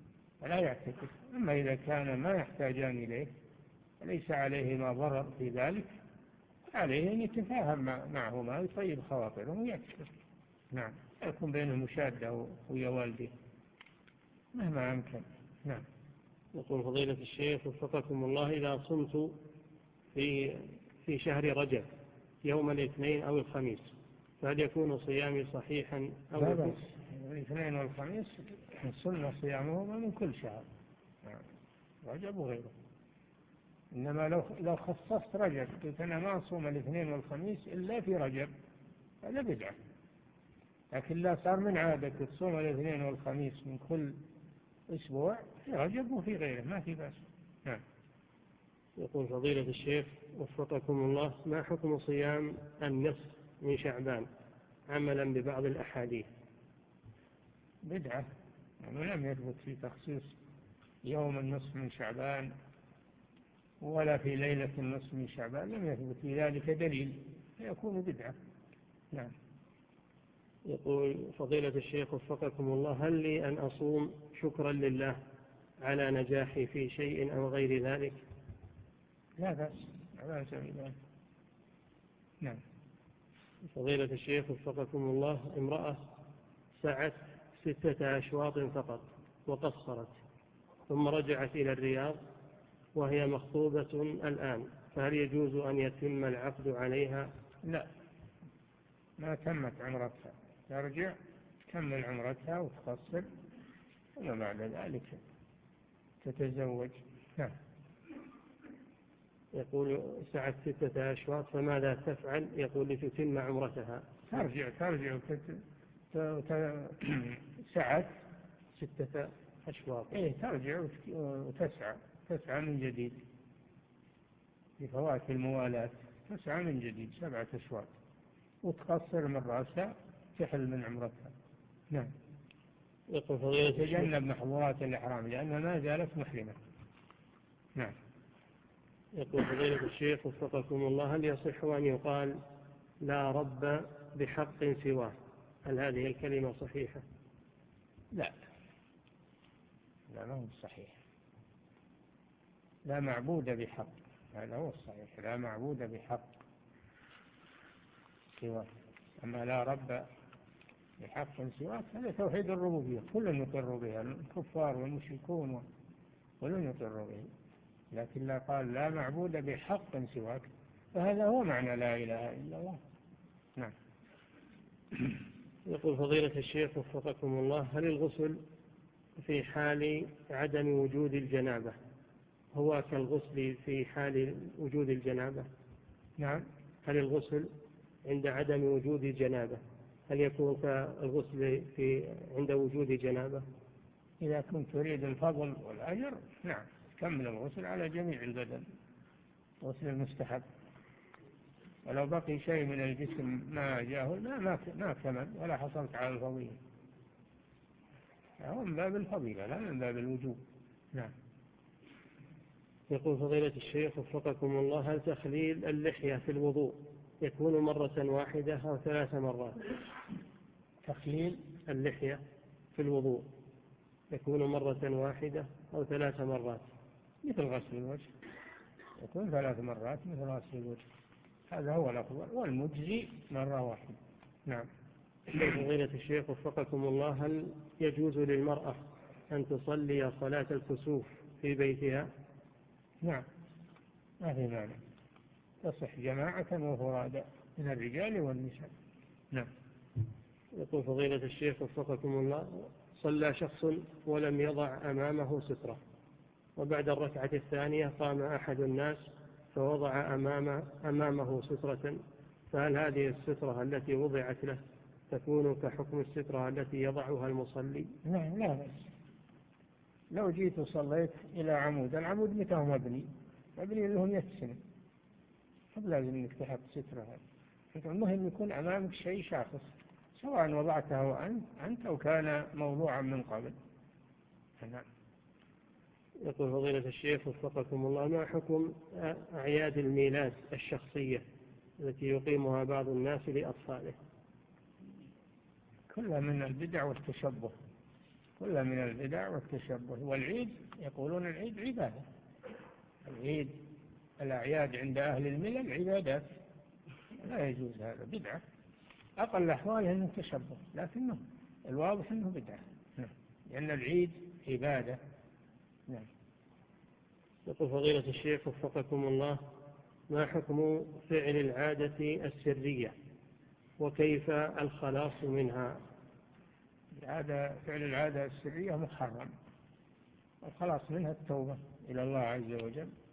فلا يعتكف. أما إذا كان ما يحتاجان إليه وليس عليهما ضرر في ذلك عليه أن يتفاهم معهما ويطيب خواطرهم ويعتكف. نعم، يكون بينهم مشادة ويا والده مهما أمكن. نعم. يقول فضيلة الشيخ وفقكم الله، إذا صمت في في شهر رجب يوم الاثنين أو الخميس فهل يكون صيامي صحيحا أو لا بأس. الاثنين والخميس سنة صيامهما من كل شهر، رجب وغيره. إنما لو لو خصصت رجب قلت أنا ما أصوم الاثنين والخميس إلا في رجب هذا بدعة. لكن لا صار من عادك تصوم الاثنين والخميس من كل أسبوع في رجب وفي غيره ما في بأس. نعم. يقول فضيلة الشيخ وفقكم الله، ما حكم صيام النصف من شعبان عملا ببعض الأحاديث؟ بدعة، يعني لم يثبت في تخصيص يوم النصف من شعبان ولا في ليلة النصف من شعبان، لم يثبت في ذلك دليل فيكون بدعة. نعم. يقول فضيلة الشيخ وفقكم الله، هل لي أن أصوم شكرا لله على نجاحي في شيء أو غير ذلك؟ لا بأس، لا سبيل ذلك. نعم. فضيلة الشيخ وفقكم الله، امرأة سعت ستة أشواط فقط وقصرت ثم رجعت إلى الرياض وهي مخطوبة الآن، فهل يجوز أن يتم العقد عليها؟ لا، ما تمت عمرتها، ترجع تكمل عمرتها وتقصر ثم بعد ذلك تتزوج. نعم. يقول سعت ستة أشواط فماذا تفعل؟ يقول لتتم عمرتها. ترجع ترجع سعت ستة أشواط. إيه، ترجع وتسعى تسعى من جديد بفوات الموالاة، تسعى من جديد سبعة أشواط وتقصر من رأسها تحل من عمرتها. نعم. يقول فضيلة تجنب محظورات الإحرام لأنها ما زالت محرمة. نعم. يقول فضيلة الشيخ وفقكم الله، هل يصح أن يقال لا رب بحق سواه؟ هل هذه الكلمة صحيحة؟ لا، لا ما هو صحيح. لا معبود بحق، هذا هو الصحيح، لا معبود بحق سواه. أما لا رب بحق سواه هذا توحيد الربوبية كل يقر بها، الكفار والمشركون كل يقر به. لكن لا قال لا معبود بحق سواك، فهذا هو معنى لا إله إلا الله. نعم. يقول فضيلة الشيخ وفقكم الله، هل الغسل في حال عدم وجود الجنابة هو كالغسل في حال وجود الجنابة؟ نعم. هل الغسل عند عدم وجود الجنابة هل يكون كالغسل في عند وجود جنابة؟ إذا كنت تريد الفضل والأجر نعم كمل الغسل على جميع البدن، غسل المستحب، ولو بقي شيء من الجسم ما جاءه لا ما ما كمل ولا حصلت على الفضيلة، هو من باب الفضيلة لا من باب الوجوب. نعم. يقول فضيلة الشيخ وفقكم الله، هل تخليل اللحية في الوضوء يكون مرة واحدة أو ثلاث مرات؟ تخليل اللحية في الوضوء يكون مرة واحدة أو ثلاث مرات؟ مثل غسل الوجه يكون ثلاث مرات مثل غسل الوجه، هذا هو الأفضل والمجزي مرة واحدة. نعم. فضيلة الشيخ وفقكم الله، هل يجوز للمرأة أن تصلي صلاة الكسوف في بيتها؟ نعم ما في مانع، تصح جماعة وفرادى من الرجال والنساء. نعم. يقول فضيلة الشيخ وفقكم الله، صلى شخص ولم يضع أمامه سترة، وبعد الركعة الثانية قام أحد الناس فوضع أمام أمامه سترة، فهل هذه السترة التي وضعت له تكون كحكم السترة التي يضعها المصلي؟ نعم لا بأس. لو جيت وصليت إلى عمود، العمود متى هو مبني؟ مبني لهم مئة سنة، طب لازم انك تحط سترة هذا، المهم يكون أمامك شيء شاخص سواء وضعته أنت أنت أو كان موضوعا من قبل. نعم. يقول فضيلة الشيخ وفقكم الله، ما حكم أعياد الميلاد الشخصية التي يقيمها بعض الناس لأطفاله؟ كلها من البدع والتشبه، كلها من البدع والتشبه. والعيد يقولون العيد عبادة، العيد الأعياد عند أهل الملل عبادات، لا يجوز هذا، بدعة. أقل أحواله أنه تشبه، لكنه الواضح أنه بدعة، لأن العيد عبادة. نعم. يقول فضيلة الشيخ وفقكم الله، ما حكم فعل العادة السرية وكيف الخلاص منها؟ العادة فعل العادة السرية محرم، الخلاص منها التوبة إلى الله عز وجل